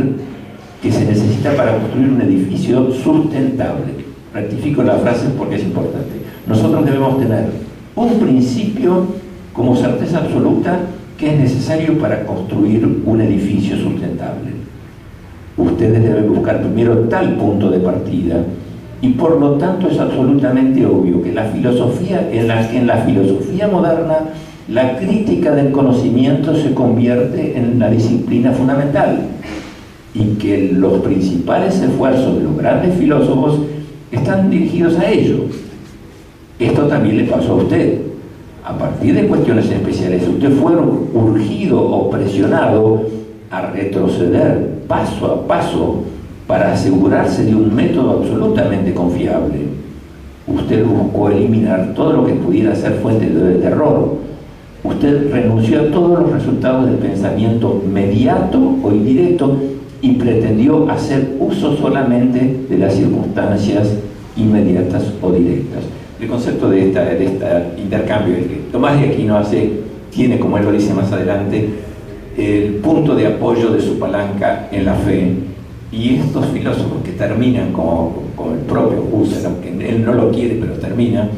un edificio sustentable. Rectifico la frase porque es importante. Nosotros debemos tener un principio como certeza absoluta que es necesario para construir un edificio sustentable. Ustedes deben buscar primero tal punto de partida, y por lo tanto es absolutamente obvio que en la filosofía moderna la crítica del conocimiento se convierte en la disciplina fundamental, y que los principales esfuerzos de los grandes filósofos están dirigidos a ello. Esto también le pasó a usted. A partir de cuestiones especiales, usted fue urgido o presionado a retroceder paso a paso para asegurarse de un método absolutamente confiable. Usted buscó eliminar todo lo que pudiera ser fuente de error. Usted renunció a todos los resultados del pensamiento mediato o indirecto y pretendió hacer uso solamente de las circunstancias inmediatas o directas. El concepto de este intercambio es que Tomás de Aquino tiene, como él lo dice más adelante, el punto de apoyo de su palanca en la fe, y estos filósofos que terminan como el propio Husserl, aunque él no lo quiere, pero termina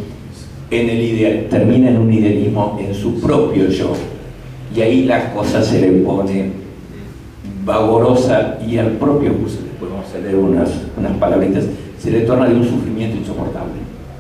en un idealismo en su propio yo, y ahí la cosa se le pone vagorosa, y al propio Husserl, después vamos a leer unas palabritas, se le torna de un sufrimiento insoportable.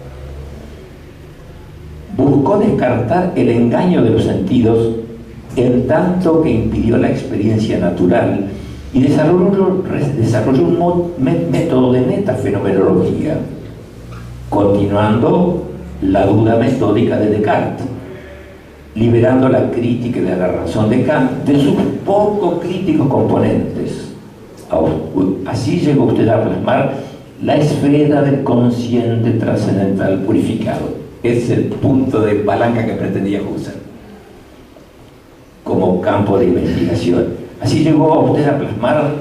Buscó descartar el engaño de los sentidos en tanto que impidió la experiencia natural, y desarrolló un método de metafenomenología, continuando la duda metódica de Descartes. liberando la crítica de la razón de Kant de sus poco críticos componentes. Así llegó usted a plasmar la esfera del consciente trascendental purificado. Es el punto de palanca que pretendía Husserl como campo de investigación. Así llegó usted a plasmar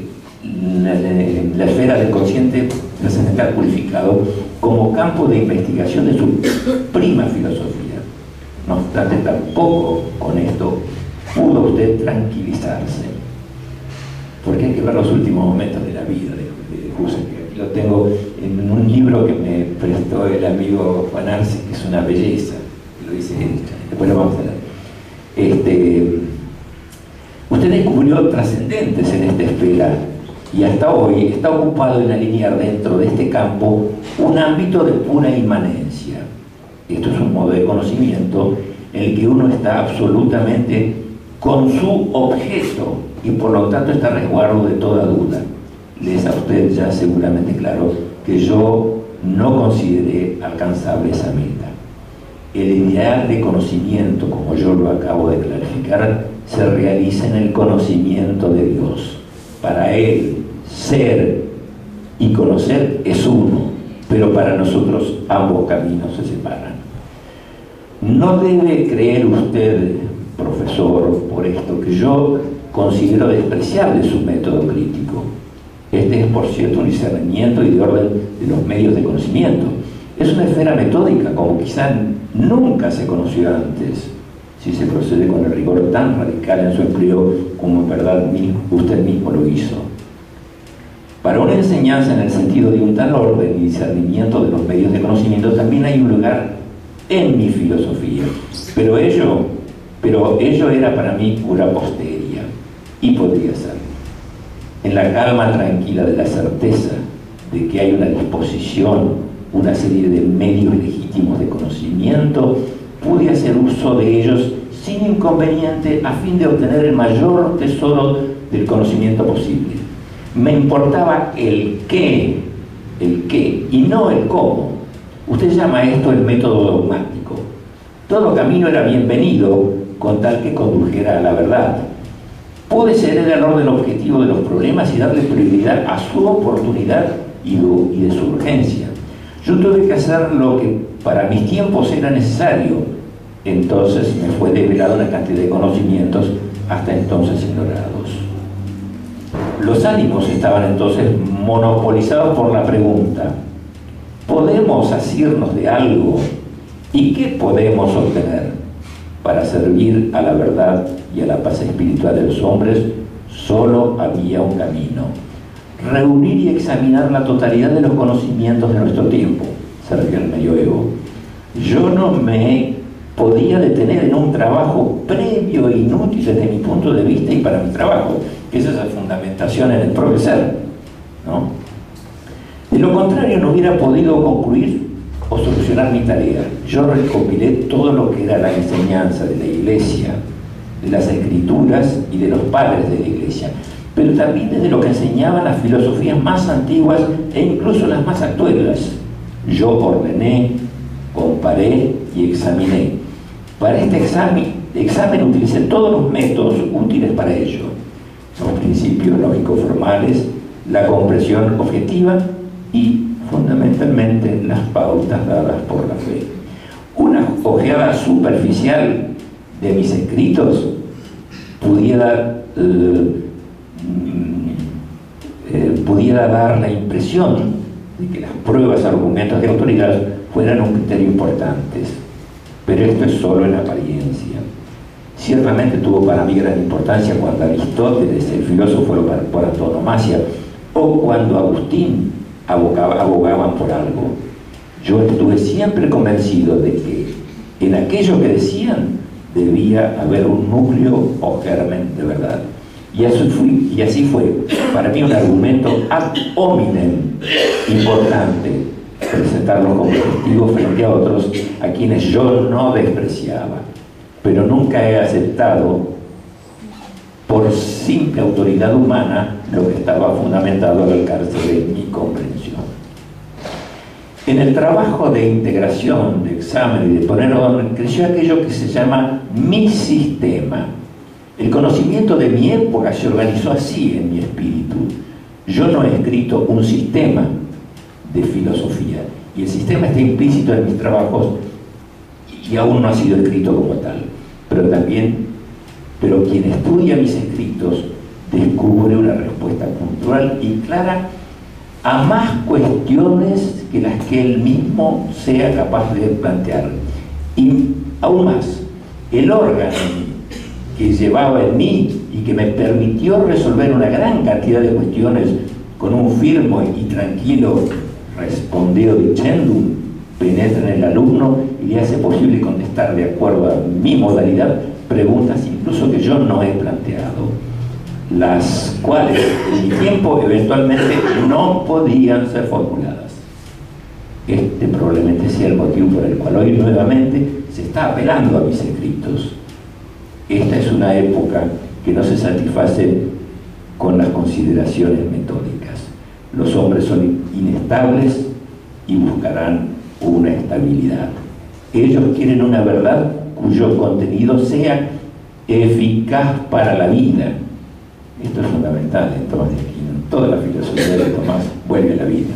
la esfera del consciente trascendental purificado como campo de investigación de su prima filosofía. No obstante, tampoco con esto pudo usted tranquilizarse, porque hay que ver los últimos momentos de la vida de Husserl, que aquí lo tengo en un libro que me prestó el amigo Juan Arce, que es una belleza, lo dice él, después lo vamos a leer. Usted descubrió trascendentes en esta esfera y hasta hoy está ocupado en alinear dentro de este campo un ámbito de pura inmanencia. Esto es un modo de conocimiento en el que uno está absolutamente con su objeto y por lo tanto está a resguardo de toda duda. Le es a usted ya seguramente claro que yo no consideré alcanzable esa meta. El ideal de conocimiento, como yo lo acabo de clarificar, se realiza en el conocimiento de Dios. Para Él, ser y conocer es uno, pero para nosotros ambos caminos se separan. No debe creer usted, profesor, por esto, que yo considero despreciable su método crítico. Este es, por cierto, un discernimiento y de orden de los medios de conocimiento. Es una esfera metódica como quizá nunca se conoció antes, si se procede con el rigor tan radical en su empleo como en verdad usted mismo lo hizo. Para una enseñanza en el sentido de un tal orden y discernimiento de los medios de conocimiento también hay un lugar en mi filosofía, pero ello era para mí pura posteria, y podría ser. En la calma tranquila de la certeza de que hay una disposición, una serie de medios legítimos de conocimiento, pude hacer uso de ellos sin inconveniente a fin de obtener el mayor tesoro del conocimiento posible. Me importaba el qué y no el cómo. Usted llama esto el método dogmático. Todo camino era bienvenido con tal que condujera a la verdad. Pude ser el orden objetivo de los problemas y darle prioridad a su oportunidad y de su urgencia. Yo tuve que hacer lo que para mis tiempos era necesario. Entonces me fue develada una cantidad de conocimientos hasta entonces ignorados. Los ánimos estaban entonces monopolizados por la pregunta: ¿podemos asirnos de algo? ¿Y qué podemos obtener? Para servir a la verdad y a la paz espiritual de los hombres, solo había un camino: reunir y examinar la totalidad de los conocimientos de nuestro tiempo, se refiere al medioevo. Yo no me podía detener en un trabajo previo e inútil desde mi punto de vista y para mi trabajo, que es esa fundamentación en el propio ser, ¿no? De lo contrario, no hubiera podido concluir o solucionar mi tarea. Yo recopilé todo lo que era la enseñanza de la Iglesia, de las Escrituras y de los padres de la Iglesia, pero también desde lo que enseñaban las filosofías más antiguas e incluso las más actuales. Yo ordené, comparé y examiné. Para este examen utilicé todos los métodos útiles para ello: los principios lógicos formales, la comprensión objetiva y fundamentalmente las pautas dadas por la fe. Una ojeada superficial de mis escritos pudiera dar la impresión de que las pruebas, argumentos de autoridad fueran un criterio importantes, pero esto es solo en apariencia. Ciertamente tuvo para mí gran importancia cuando Aristóteles, el filósofo por antonomasia, o cuando Agustín abogaban por algo. Yo estuve siempre convencido de que en aquello que decían debía haber un núcleo o germen de verdad. Y así fue para mí un argumento ad hominem importante presentarlo como testigo frente a otros a quienes yo no despreciaba, pero nunca he aceptado por simple autoridad humana lo que estaba fundamentado al alcance de mi comprensión. En el trabajo de integración, de examen y de poner orden, creció aquello que se llama mi sistema. El conocimiento de mi época se organizó así en mi espíritu. Yo no he escrito un sistema de filosofía, y el sistema está implícito en mis trabajos y aún no ha sido escrito como tal. Pero quien estudia mis escritos descubre una respuesta puntual y clara a más cuestiones que las que él mismo sea capaz de plantear. Y aún más, el órgano que llevaba en mí y que me permitió resolver una gran cantidad de cuestiones con un firme y tranquilo respondeo dicendum, penetra en el alumno y le hace posible contestar de acuerdo a mi modalidad preguntas incluso que yo no he planteado, las cuales en mi tiempo eventualmente no podían ser formuladas. Este probablemente sea el motivo por el cual hoy nuevamente se está apelando a mis escritos. Esta es una época que no se satisface con las consideraciones metódicas. Los hombres son inestables y buscarán una estabilidad. Ellos quieren una verdad cuyo contenido sea eficaz para la vida. Esto es fundamental en Tomás de Aquino. Toda la filosofía de Tomás vuelve a la vida.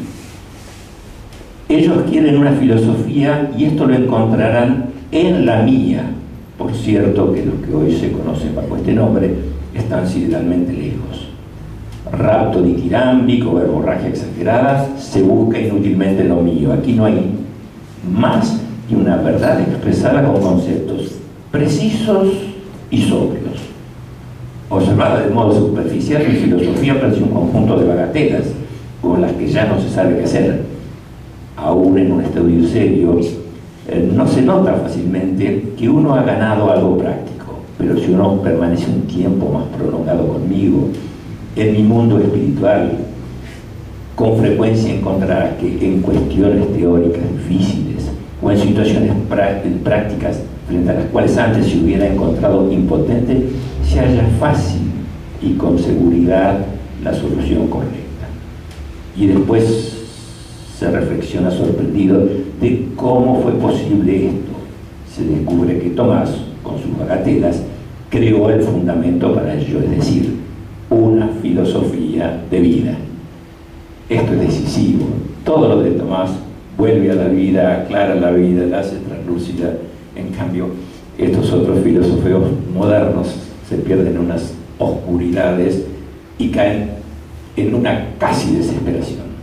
Ellos quieren una filosofía, y esto lo encontrarán en la mía. Por cierto que los que hoy se conocen bajo este nombre están sideralmente lejos. Rapto ditirámbico, verborragia exagerada, se busca inútilmente lo mío. Aquí no hay más que una verdad expresada con conceptos precisos y sobrios. Observada de modo superficial, mi filosofía parece un conjunto de bagatelas con las que ya no se sabe qué hacer. Aún en un estudio serio, no se nota fácilmente que uno ha ganado algo práctico, pero si uno permanece un tiempo más prolongado conmigo, en mi mundo espiritual, con frecuencia encontrará que en cuestiones teóricas difíciles o en situaciones prácticas frente a las cuales antes se hubiera encontrado impotente, se halla fácil y con seguridad la solución correcta. Y después se reflexiona sorprendido de cómo fue posible esto. Se descubre que Tomás, con sus bagatelas, creó el fundamento para ello, es decir, una filosofía de vida. Esto es decisivo. Todo lo de Tomás vuelve a la vida, aclara la vida, la hace translúcida. En cambio, estos otros filósofos modernos se pierden en unas oscuridades y caen en una casi desesperación.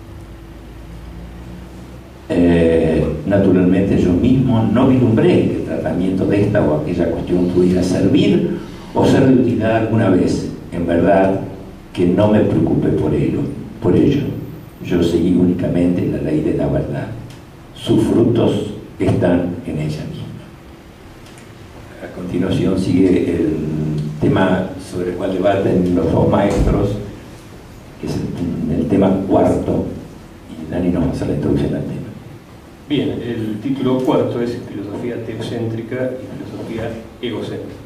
Naturalmente yo mismo no vislumbré que el tratamiento de esta o aquella cuestión pudiera servir o ser de utilidad alguna vez. En verdad que no me preocupé por ello. Yo seguí únicamente la ley de la verdad. Sus frutos están en ella misma. A continuación sigue el tema sobre el cual debaten los dos maestros, que es el tema cuarto, y Dani nos va a hacer la introducción al tema. Bien, el título cuarto es Filosofía teocéntrica y Filosofía egocéntrica.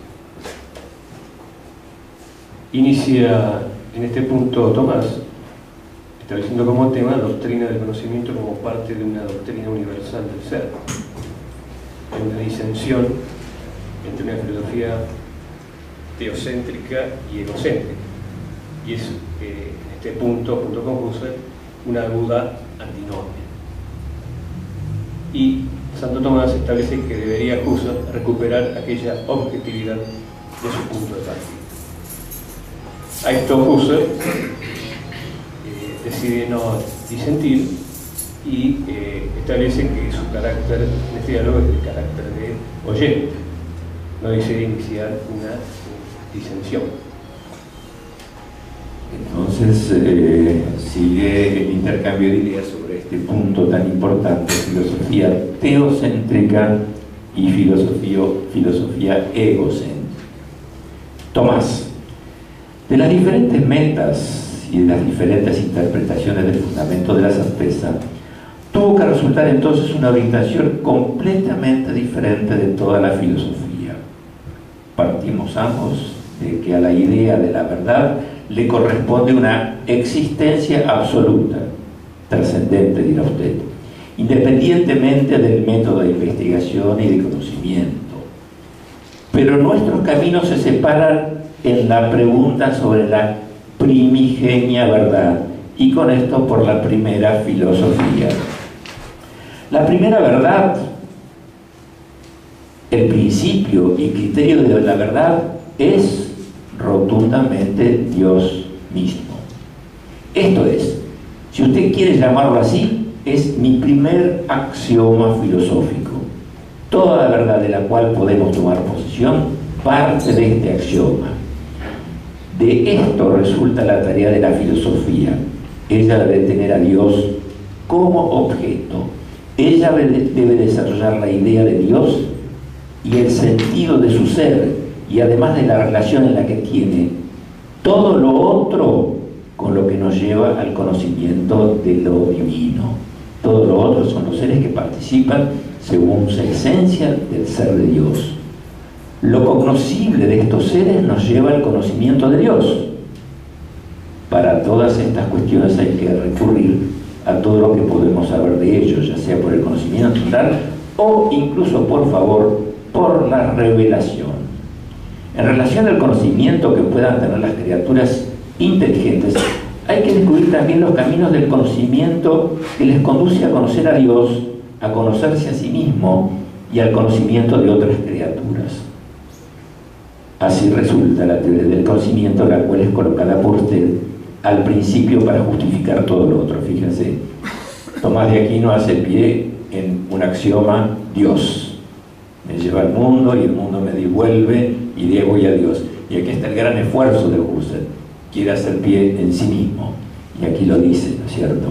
Inicia en este punto Tomás estableciendo como tema la doctrina del conocimiento como parte de una doctrina universal del ser. Hay una disensión entre una filosofía teocéntrica y egocéntrica, y es en este punto, junto con Husserl, una aguda antinomia. Y Santo Tomás establece que debería Husserl recuperar aquella objetividad de su punto de partida. A esto Husserl decide no disentir y establece que su carácter en este diálogo es el carácter de oyente. No desea iniciar una disensión. Entonces sigue el intercambio de ideas sobre este punto tan importante: filosofía teocéntrica y filosofía egocéntrica. Tomás, de las diferentes metas y de las diferentes interpretaciones del fundamento de la certeza, tuvo que resultar entonces una orientación completamente diferente de toda la filosofía. Partimos ambos de que a la idea de la verdad le corresponde una existencia absoluta, trascendente, dirá usted, independientemente del método de investigación y de conocimiento. Pero nuestros caminos se separan en la pregunta sobre la primigenia verdad, y con esto por la primera filosofía. La primera verdad, el principio y criterio de la verdad, es rotundamente Dios mismo. Esto es, si usted quiere llamarlo así, es mi primer axioma filosófico. Toda la verdad de la cual podemos tomar posesión parte de este axioma. De esto resulta la tarea de la filosofía. Ella debe tener a Dios como objeto. Ella debe desarrollar la idea de Dios y el sentido de su ser, y además de la relación en la que tiene todo lo otro con lo que nos lleva al conocimiento de lo divino. Todo lo otro son los seres que participan según su esencia del ser de Dios. Lo cognoscible de estos seres nos lleva al conocimiento de Dios. Para todas estas cuestiones hay que recurrir a todo lo que podemos saber de ellos, ya sea por el conocimiento natural o incluso, por favor, por la revelación. En relación al conocimiento que puedan tener las criaturas inteligentes, hay que descubrir también los caminos del conocimiento que les conduce a conocer a Dios, a conocerse a sí mismo y al conocimiento de otras criaturas. Así resulta la teoría del conocimiento, la cual es colocada por usted al principio para justificar todo lo otro. Fíjense, Tomás de Aquino hace pie en un axioma: Dios me lleva al mundo y el mundo me devuelve y de ahí voy a Dios. Y aquí está el gran esfuerzo de Husserl, quiere hacer pie en sí mismo, y aquí lo dice, ¿no es cierto?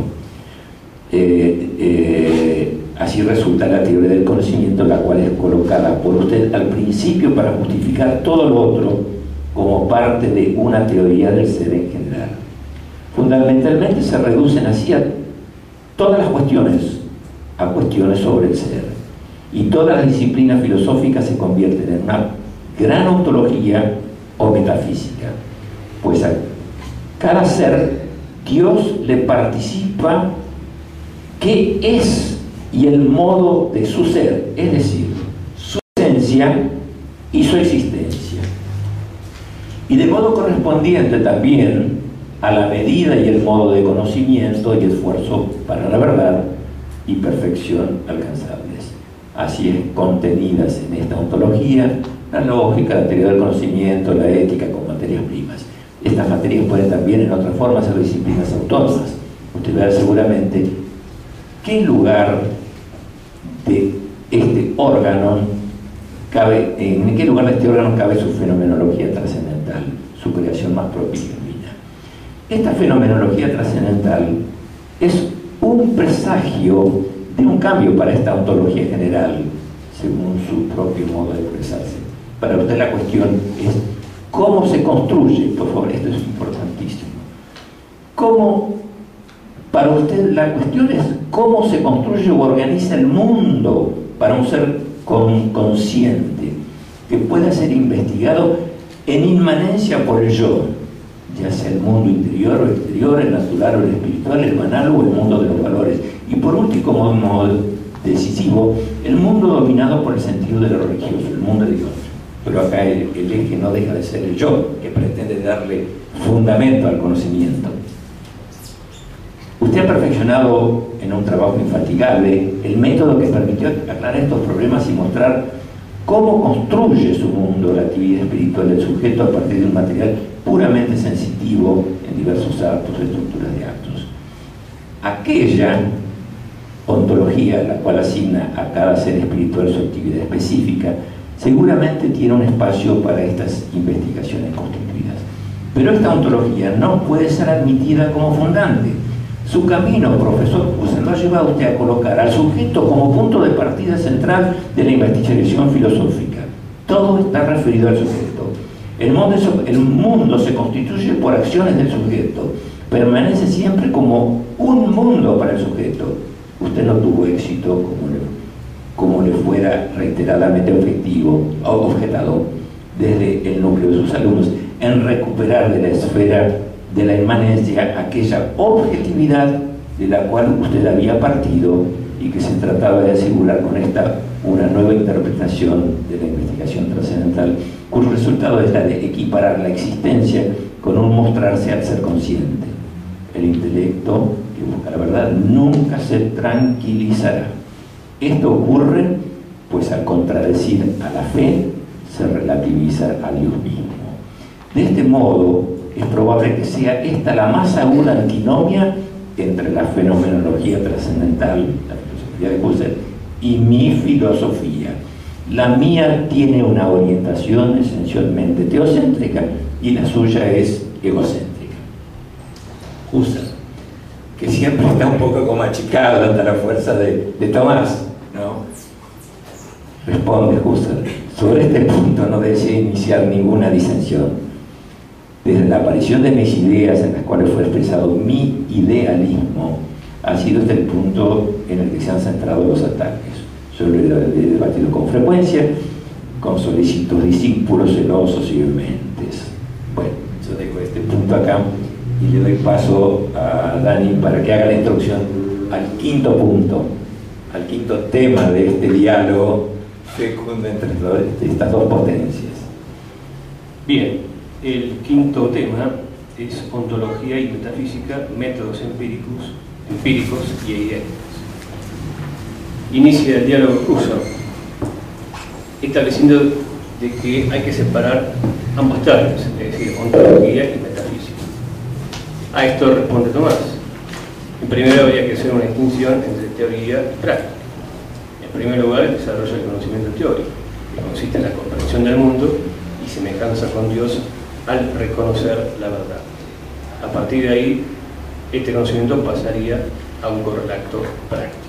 Así resulta la teoría del conocimiento, la cual es colocada por usted al principio para justificar todo lo otro como parte de una teoría del ser en general. Fundamentalmente se reducen así a todas las cuestiones, a cuestiones sobre el ser, y todas las disciplinas filosóficas se convierten en una gran ontología o metafísica, pues a cada ser Dios le participa qué es y el modo de su ser, es decir, su esencia y su existencia. Y de modo correspondiente también a la medida y el modo de conocimiento y esfuerzo para la verdad y perfección alcanzables. Así es contenidas en esta ontología la lógica, la teoría del conocimiento, la ética con materias primas. Estas materias pueden también en otra forma ser disciplinas autónomas. Usted verá seguramente qué lugar de este órgano cabe, en qué lugar de este órgano cabe su fenomenología trascendental, su creación más propia y genuina. Esta fenomenología trascendental es un presagio de un cambio para esta ontología general, según su propio modo de expresarse. Para usted la cuestión es cómo se construye, por favor, esto es importantísimo. Para usted la cuestión es cómo se construye o organiza el mundo para un ser consciente, que pueda ser investigado en inmanencia por el yo, ya sea el mundo interior o exterior, el natural o el espiritual, el banal o el mundo de los valores. Y por último, como modo decisivo, el mundo dominado por el sentido de lo religioso, el mundo de Dios. Pero acá el eje no deja de ser el yo, que pretende darle fundamento al conocimiento. Usted ha perfeccionado en un trabajo infatigable el método que permitió aclarar estos problemas y mostrar cómo construye su mundo la actividad espiritual del sujeto a partir de un material puramente sensitivo en diversos actos, estructuras de actos. Aquella ontología, la cual asigna a cada ser espiritual su actividad específica, seguramente tiene un espacio para estas investigaciones constituidas. Pero esta ontología no puede ser admitida como fundante. Su camino, profesor Husserl, lo ha llevado a usted a colocar al sujeto como punto de partida central de la investigación filosófica. Todo está referido al sujeto. El mundo se constituye por acciones del sujeto. Permanece siempre como un mundo para el sujeto. Usted no tuvo éxito como le fuera reiteradamente objetado desde el núcleo de sus alumnos en recuperar de la esfera de la inmanencia aquella objetividad de la cual usted había partido y que se trataba de asegurar con esta una nueva interpretación de la investigación trascendental, cuyo resultado es la de equiparar la existencia con un mostrarse al ser consciente. El intelecto que busca la verdad nunca se tranquilizará. Esto ocurre, pues al contradecir a la fe, se relativiza a Dios mismo. De este modo, es probable que sea esta la más aguda antinomia entre la fenomenología trascendental, la filosofía de Husserl, y mi filosofía. La mía tiene una orientación esencialmente teocéntrica y la suya es egocéntrica. Husserl, que siempre está un poco como achicado ante la fuerza de Tomás, ¿no? Responde Husserl: sobre este punto no deseo iniciar ninguna disensión. Desde la aparición de mis ideas, en las cuales fue expresado mi idealismo, ha sido este el punto en el que se han centrado los ataques. Yo lo he debatido con frecuencia, con solícitos discípulos celosos y vehementes. Bueno, yo dejo este punto acá y le doy paso a Dani para que haga la introducción al quinto punto, al quinto tema de este diálogo fecundo entre estas dos potencias. Bien, el quinto tema es ontología y metafísica, métodos empíricos y eidéticos. Inicia el diálogo Husserl estableciendo de que hay que separar ambos términos, es decir, ontología y metafísica. A esto responde Tomás: en primer habría que hacer una distinción entre teoría y práctica. En primer lugar, el desarrollo del conocimiento teórico, que consiste en la comprensión del mundo y semejanza con Dios al reconocer la verdad. A partir de ahí, este conocimiento pasaría a un correlato práctico.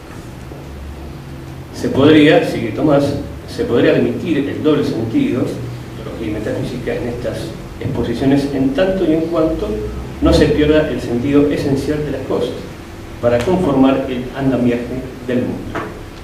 Sigue Tomás, se podría admitir el doble sentido, ontología y metafísica, en estas exposiciones en tanto y en cuanto no se pierda el sentido esencial de las cosas, para conformar el andamiaje del mundo.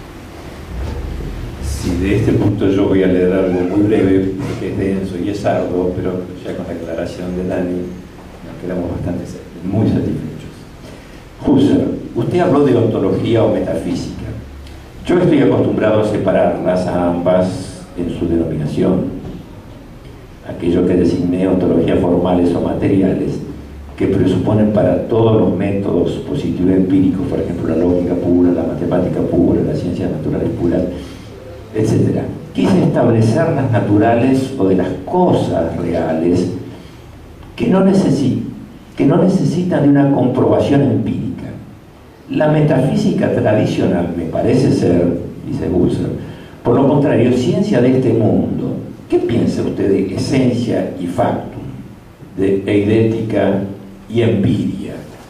Sí, de este punto yo voy a leer algo muy breve, porque es denso y es arduo, pero ya con la aclaración de Dani nos quedamos muy satisfechos. Husserl, usted habló de ontología o metafísica. Yo estoy acostumbrado a separarlas a ambas en su denominación. Aquello que designé ontologías formales o materiales, que presuponen para todos los métodos positivo-empíricos, por ejemplo, la lógica pura, la matemática pura, las ciencias naturales puras, etc. Quise establecer las naturales o de las cosas reales que no necesitan de una comprobación empírica. La metafísica tradicional me parece ser, dice Husserl, por lo contrario, ciencia de este mundo. ¿Qué piensa usted de esencia y factum, de eidética y empiria?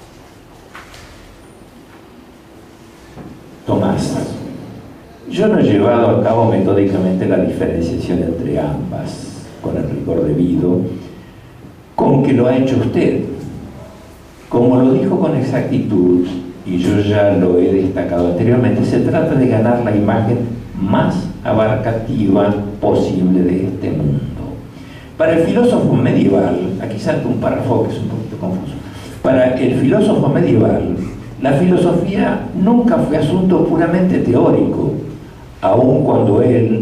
Tomás: yo no he llevado a cabo metódicamente la diferenciación entre ambas, con el rigor debido, con que lo ha hecho usted. Como lo dijo con exactitud, y yo ya lo he destacado anteriormente, se trata de ganar la imagen más abarcativa posible de este mundo. Para el filósofo medieval, aquí salta un párrafo que es un poquito confuso, para el filósofo medieval, la filosofía nunca fue asunto puramente teórico, aun cuando él,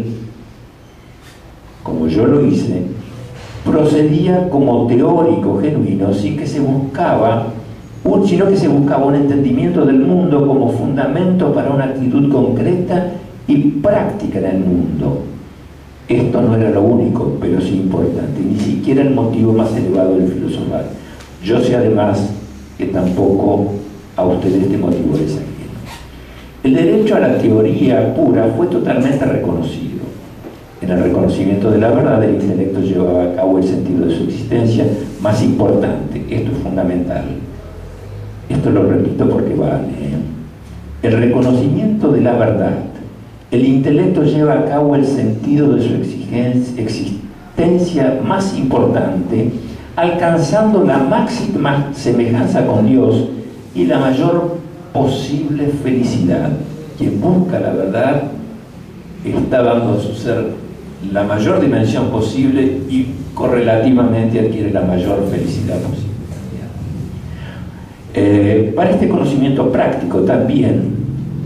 como yo lo hice, procedía como teórico genuino, sino que se buscaba un entendimiento del mundo como fundamento para una actitud concreta y práctica en el mundo. Esto no era lo único, pero sí importante, ni siquiera el motivo más elevado del filosofar. Yo sé además que tampoco a usted este motivo les ajeno. El derecho a la teoría pura fue totalmente reconocido. En el reconocimiento de la verdad, el intelecto llevaba a cabo el sentido de su existencia más importante. Esto es fundamental. Esto lo repito porque vale. El reconocimiento de la verdad. El intelecto lleva a cabo el sentido de su existencia más importante, alcanzando la máxima semejanza con Dios y la mayor posible felicidad. Quien busca la verdad está dando a su ser la mayor dimensión posible y correlativamente adquiere la mayor felicidad posible. Para este conocimiento práctico también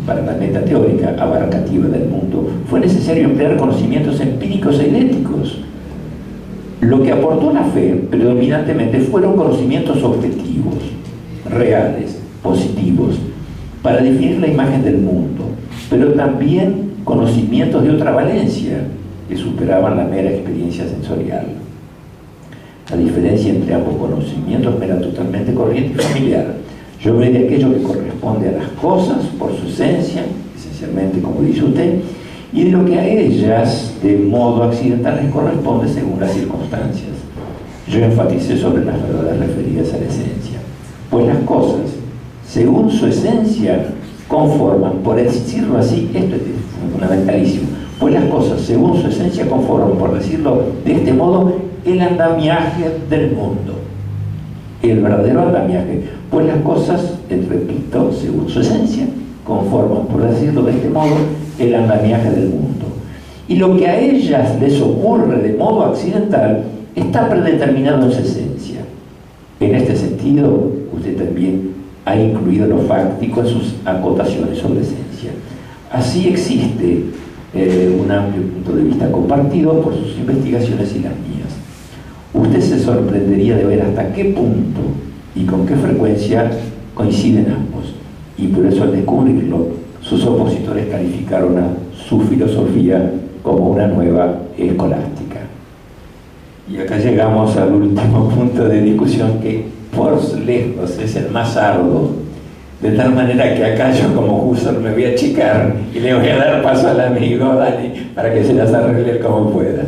para la meta teórica abarcativa del mundo, fue necesario emplear conocimientos empíricos e idénticos. Lo que aportó la fe, predominantemente, fueron conocimientos objetivos, reales, positivos, para definir la imagen del mundo, pero también conocimientos de otra valencia, que superaban la mera experiencia sensorial. La diferencia entre ambos conocimientos era totalmente corriente y familiar. Yo veo de aquello que corresponde a las cosas por su esencia, esencialmente como dice usted, y de lo que a ellas de modo accidental les corresponde según las circunstancias. Yo enfaticé sobre las verdades referidas a la esencia, pues las cosas, según su esencia, conforman, por decirlo así, esto es fundamentalísimo, pues las cosas, según su esencia, conforman, por decirlo de este modo, el andamiaje del mundo, el verdadero andamiaje, pues las cosas, repito, según su esencia, conforman, por decirlo de este modo, el andamiaje del mundo. Y lo que a ellas les ocurre de modo accidental está predeterminado en su esencia. En este sentido, usted también ha incluido lo fáctico en sus acotaciones sobre esencia. Así existe un amplio punto de vista compartido por sus investigaciones y las mías. Usted se sorprendería de ver hasta qué punto y con qué frecuencia coinciden ambos, y por eso al descubrirlo, sus opositores calificaron a su filosofía como una nueva escolástica. Y acá llegamos al último punto de discusión, que por lejos es el más arduo, de tal manera que acá yo como Husserl me voy a achicar y le voy a dar paso al amigo Dani para que se las arregle como pueda.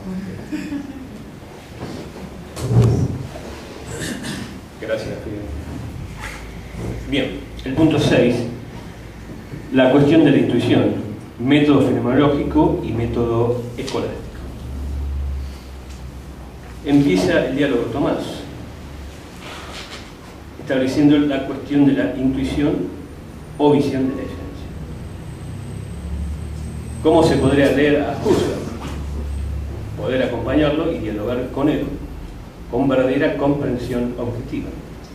Gracias, Fidel. Bien, el punto 6, la cuestión de la intuición, método fenomenológico y método escolástico. Empieza el diálogo Tomás, estableciendo la cuestión de la intuición o visión de la esencia. ¿Cómo se podría leer a Husserl? Poder acompañarlo y dialogar con él, con verdadera comprensión objetiva.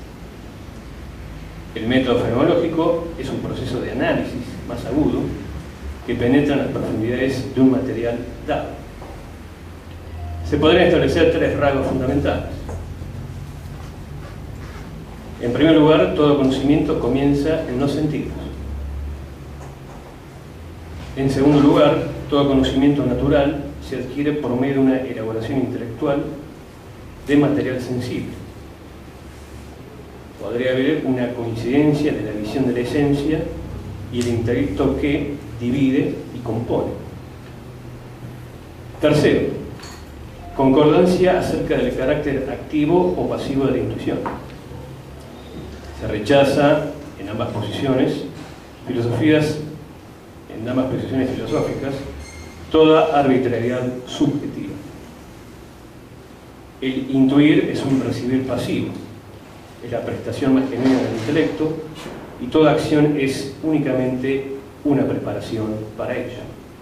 El método fenomenológico es un proceso de análisis más agudo que penetra en las profundidades de un material dado. Se podrían establecer 3 rasgos fundamentales. En primer lugar, todo conocimiento comienza en los sentidos. En segundo lugar, todo conocimiento natural se adquiere por medio de una elaboración intelectual de material sensible. Podría haber una coincidencia de la visión de la esencia y el intelecto que divide y compone. Tercero, concordancia acerca del carácter activo o pasivo de la intuición. Se rechaza en ambas posiciones filosóficas toda arbitrariedad subjetiva. El intuir es un recibir pasivo, es la prestación más genuina del intelecto, y toda acción es únicamente una preparación para ella.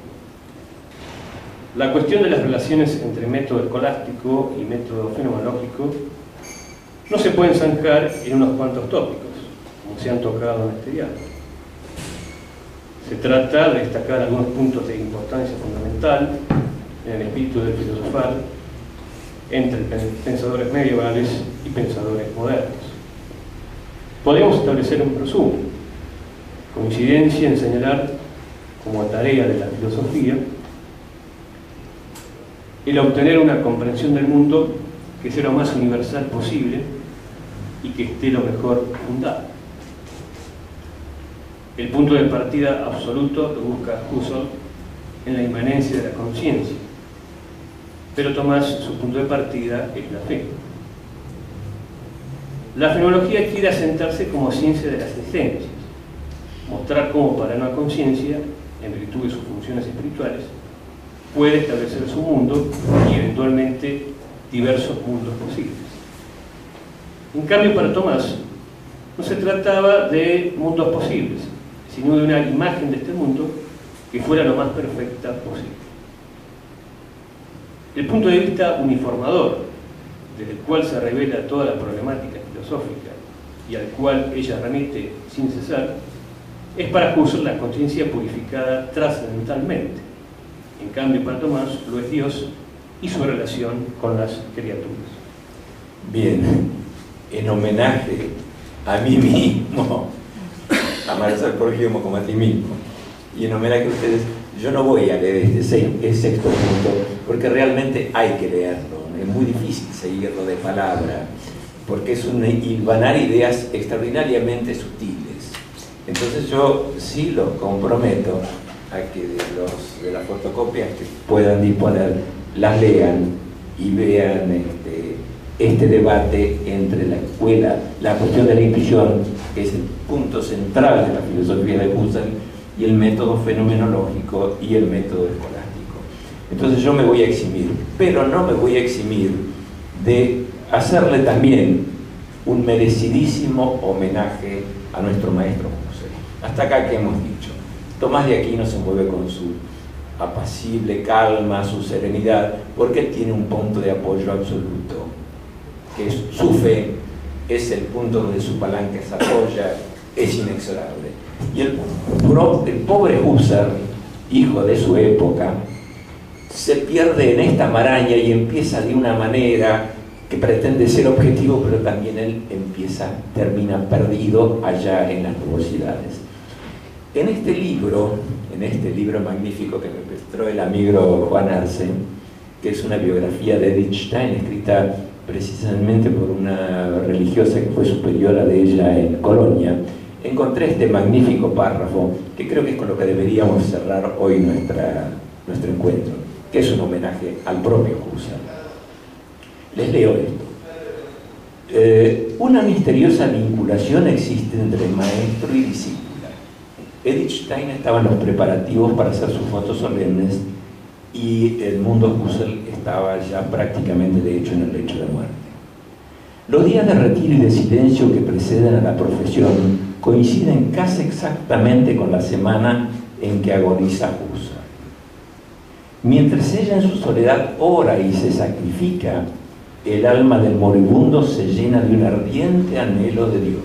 La cuestión de las relaciones entre método escolástico y método fenomenológico no se pueden zanjar en unos cuantos tópicos, como se han tocado en este diálogo. Se trata de destacar algunos puntos de importancia fundamental en el espíritu del filosofar entre pensadores medievales y pensadores modernos. Podemos establecer un resumen, coincidencia en señalar como tarea de la filosofía el obtener una comprensión del mundo que sea lo más universal posible y que esté lo mejor fundado. El punto de partida absoluto lo busca Husserl en la inmanencia de la conciencia, pero Tomás, su punto de partida es la fe. La fenomenología quiere asentarse como ciencia de las esencias, mostrar cómo para una conciencia, en virtud de sus funciones espirituales, puede establecer su mundo y eventualmente diversos mundos posibles. En cambio, para Tomás no se trataba de mundos posibles, sino de una imagen de este mundo que fuera lo más perfecta posible. El punto de vista uniformador, desde el cual se revela toda la problemática filosófica y al cual ella remite sin cesar, Es para Husserl la conciencia purificada trascendentalmente. En cambio, para Tomás lo es Dios y su relación con las criaturas. Bien, en homenaje a mí mismo, a Marcel Prójimo como a ti mismo, y en homenaje a ustedes, yo no voy a leer este sexto punto, porque realmente hay que leerlo. Es muy difícil seguirlo de palabra, porque es hilvanar ideas extraordinariamente sutiles. Entonces yo sí los comprometo a que de las fotocopias que puedan disponer, las lean y vean este debate entre la escuela, la cuestión de la intuición, que es el punto central de la filosofía de Husserl, y el método fenomenológico y el método escolástico. Entonces yo me voy a eximir, pero no me voy a eximir de hacerle también un merecidísimo homenaje a nuestro maestro Husserl. Hasta acá que hemos dicho, Tomás de Aquino se mueve con su apacible calma, su serenidad, porque él tiene un punto de apoyo absoluto, que es su fe, es el punto donde su palanca se apoya, es inexorable. Y el pobre Husserl, hijo de su época, se pierde en esta maraña y empieza de una manera que pretende ser objetivo, pero también él termina perdido allá en las nubosidades. En este libro magnífico que me prestó el amigo Juan Arce, que es una biografía de Edith Stein, escrita precisamente por una religiosa que fue superiora de ella en Colonia, encontré este magnífico párrafo que creo que es con lo que deberíamos cerrar hoy nuestro encuentro, que es un homenaje al propio Husserl. Les leo esto. Una misteriosa vinculación existe entre maestro y discípula. Edith Stein estaba en los preparativos para hacer sus votos solemnes y el mundo Husserl estaba ya prácticamente de hecho en el lecho de muerte. Los días de retiro y de silencio que preceden a la profesión coinciden casi exactamente con la semana en que agoniza Husserl. Mientras ella en su soledad ora y se sacrifica, el alma del moribundo se llena de un ardiente anhelo de Dios.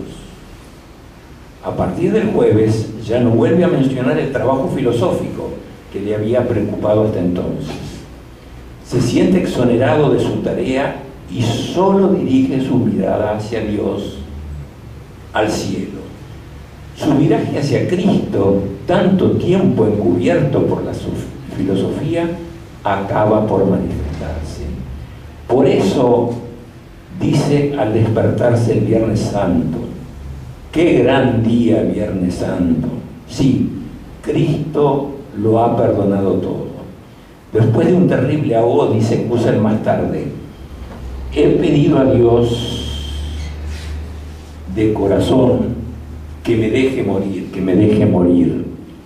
A partir del jueves ya no vuelve a mencionar el trabajo filosófico que le había preocupado hasta entonces. Se siente exonerado de su tarea y solo dirige su mirada hacia Dios, al cielo. Su viraje hacia Cristo, tanto tiempo encubierto por la filosofía, acaba por manifestarse. Por eso dice al despertarse el Viernes Santo: ¡qué gran día, Viernes Santo! Sí, Cristo lo ha perdonado todo. Después de un terrible ahogo, dice Husserl más tarde: he pedido a Dios de corazón que me deje morir.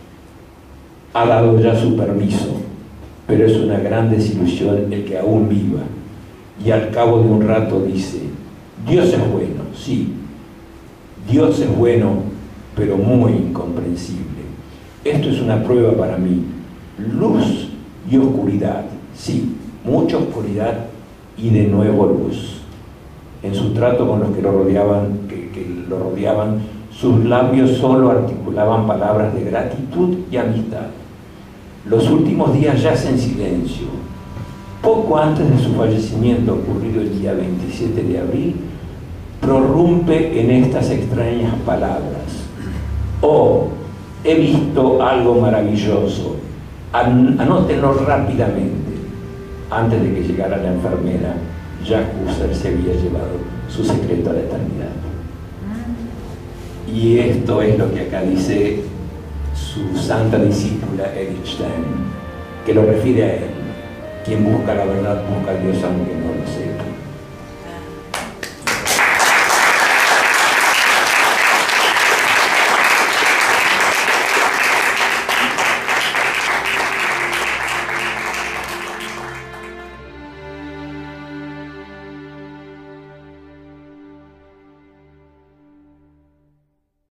Ha dado ya su permiso, pero es una gran desilusión el que aún viva. Y al cabo de un rato dice: Dios es bueno, sí, Dios es bueno, pero muy incomprensible. Esto es una prueba para mí. Luz y oscuridad, sí, mucha oscuridad y de nuevo luz. En su trato con los que lo rodeaban, sus labios solo articulaban palabras de gratitud y amistad. Los últimos días yace en silencio. Poco antes de su fallecimiento, ocurrido el día 27 de abril, prorrumpe en estas extrañas palabras: oh, he visto algo maravilloso. Anótenlo rápidamente. Antes de que llegara la enfermera, ya Husserl se había llevado su secreto a la eternidad. Y esto es lo que acá dice su santa discípula Edith Stein, que lo refiere a él: quien busca la verdad busca a Dios aunque no lo sepa.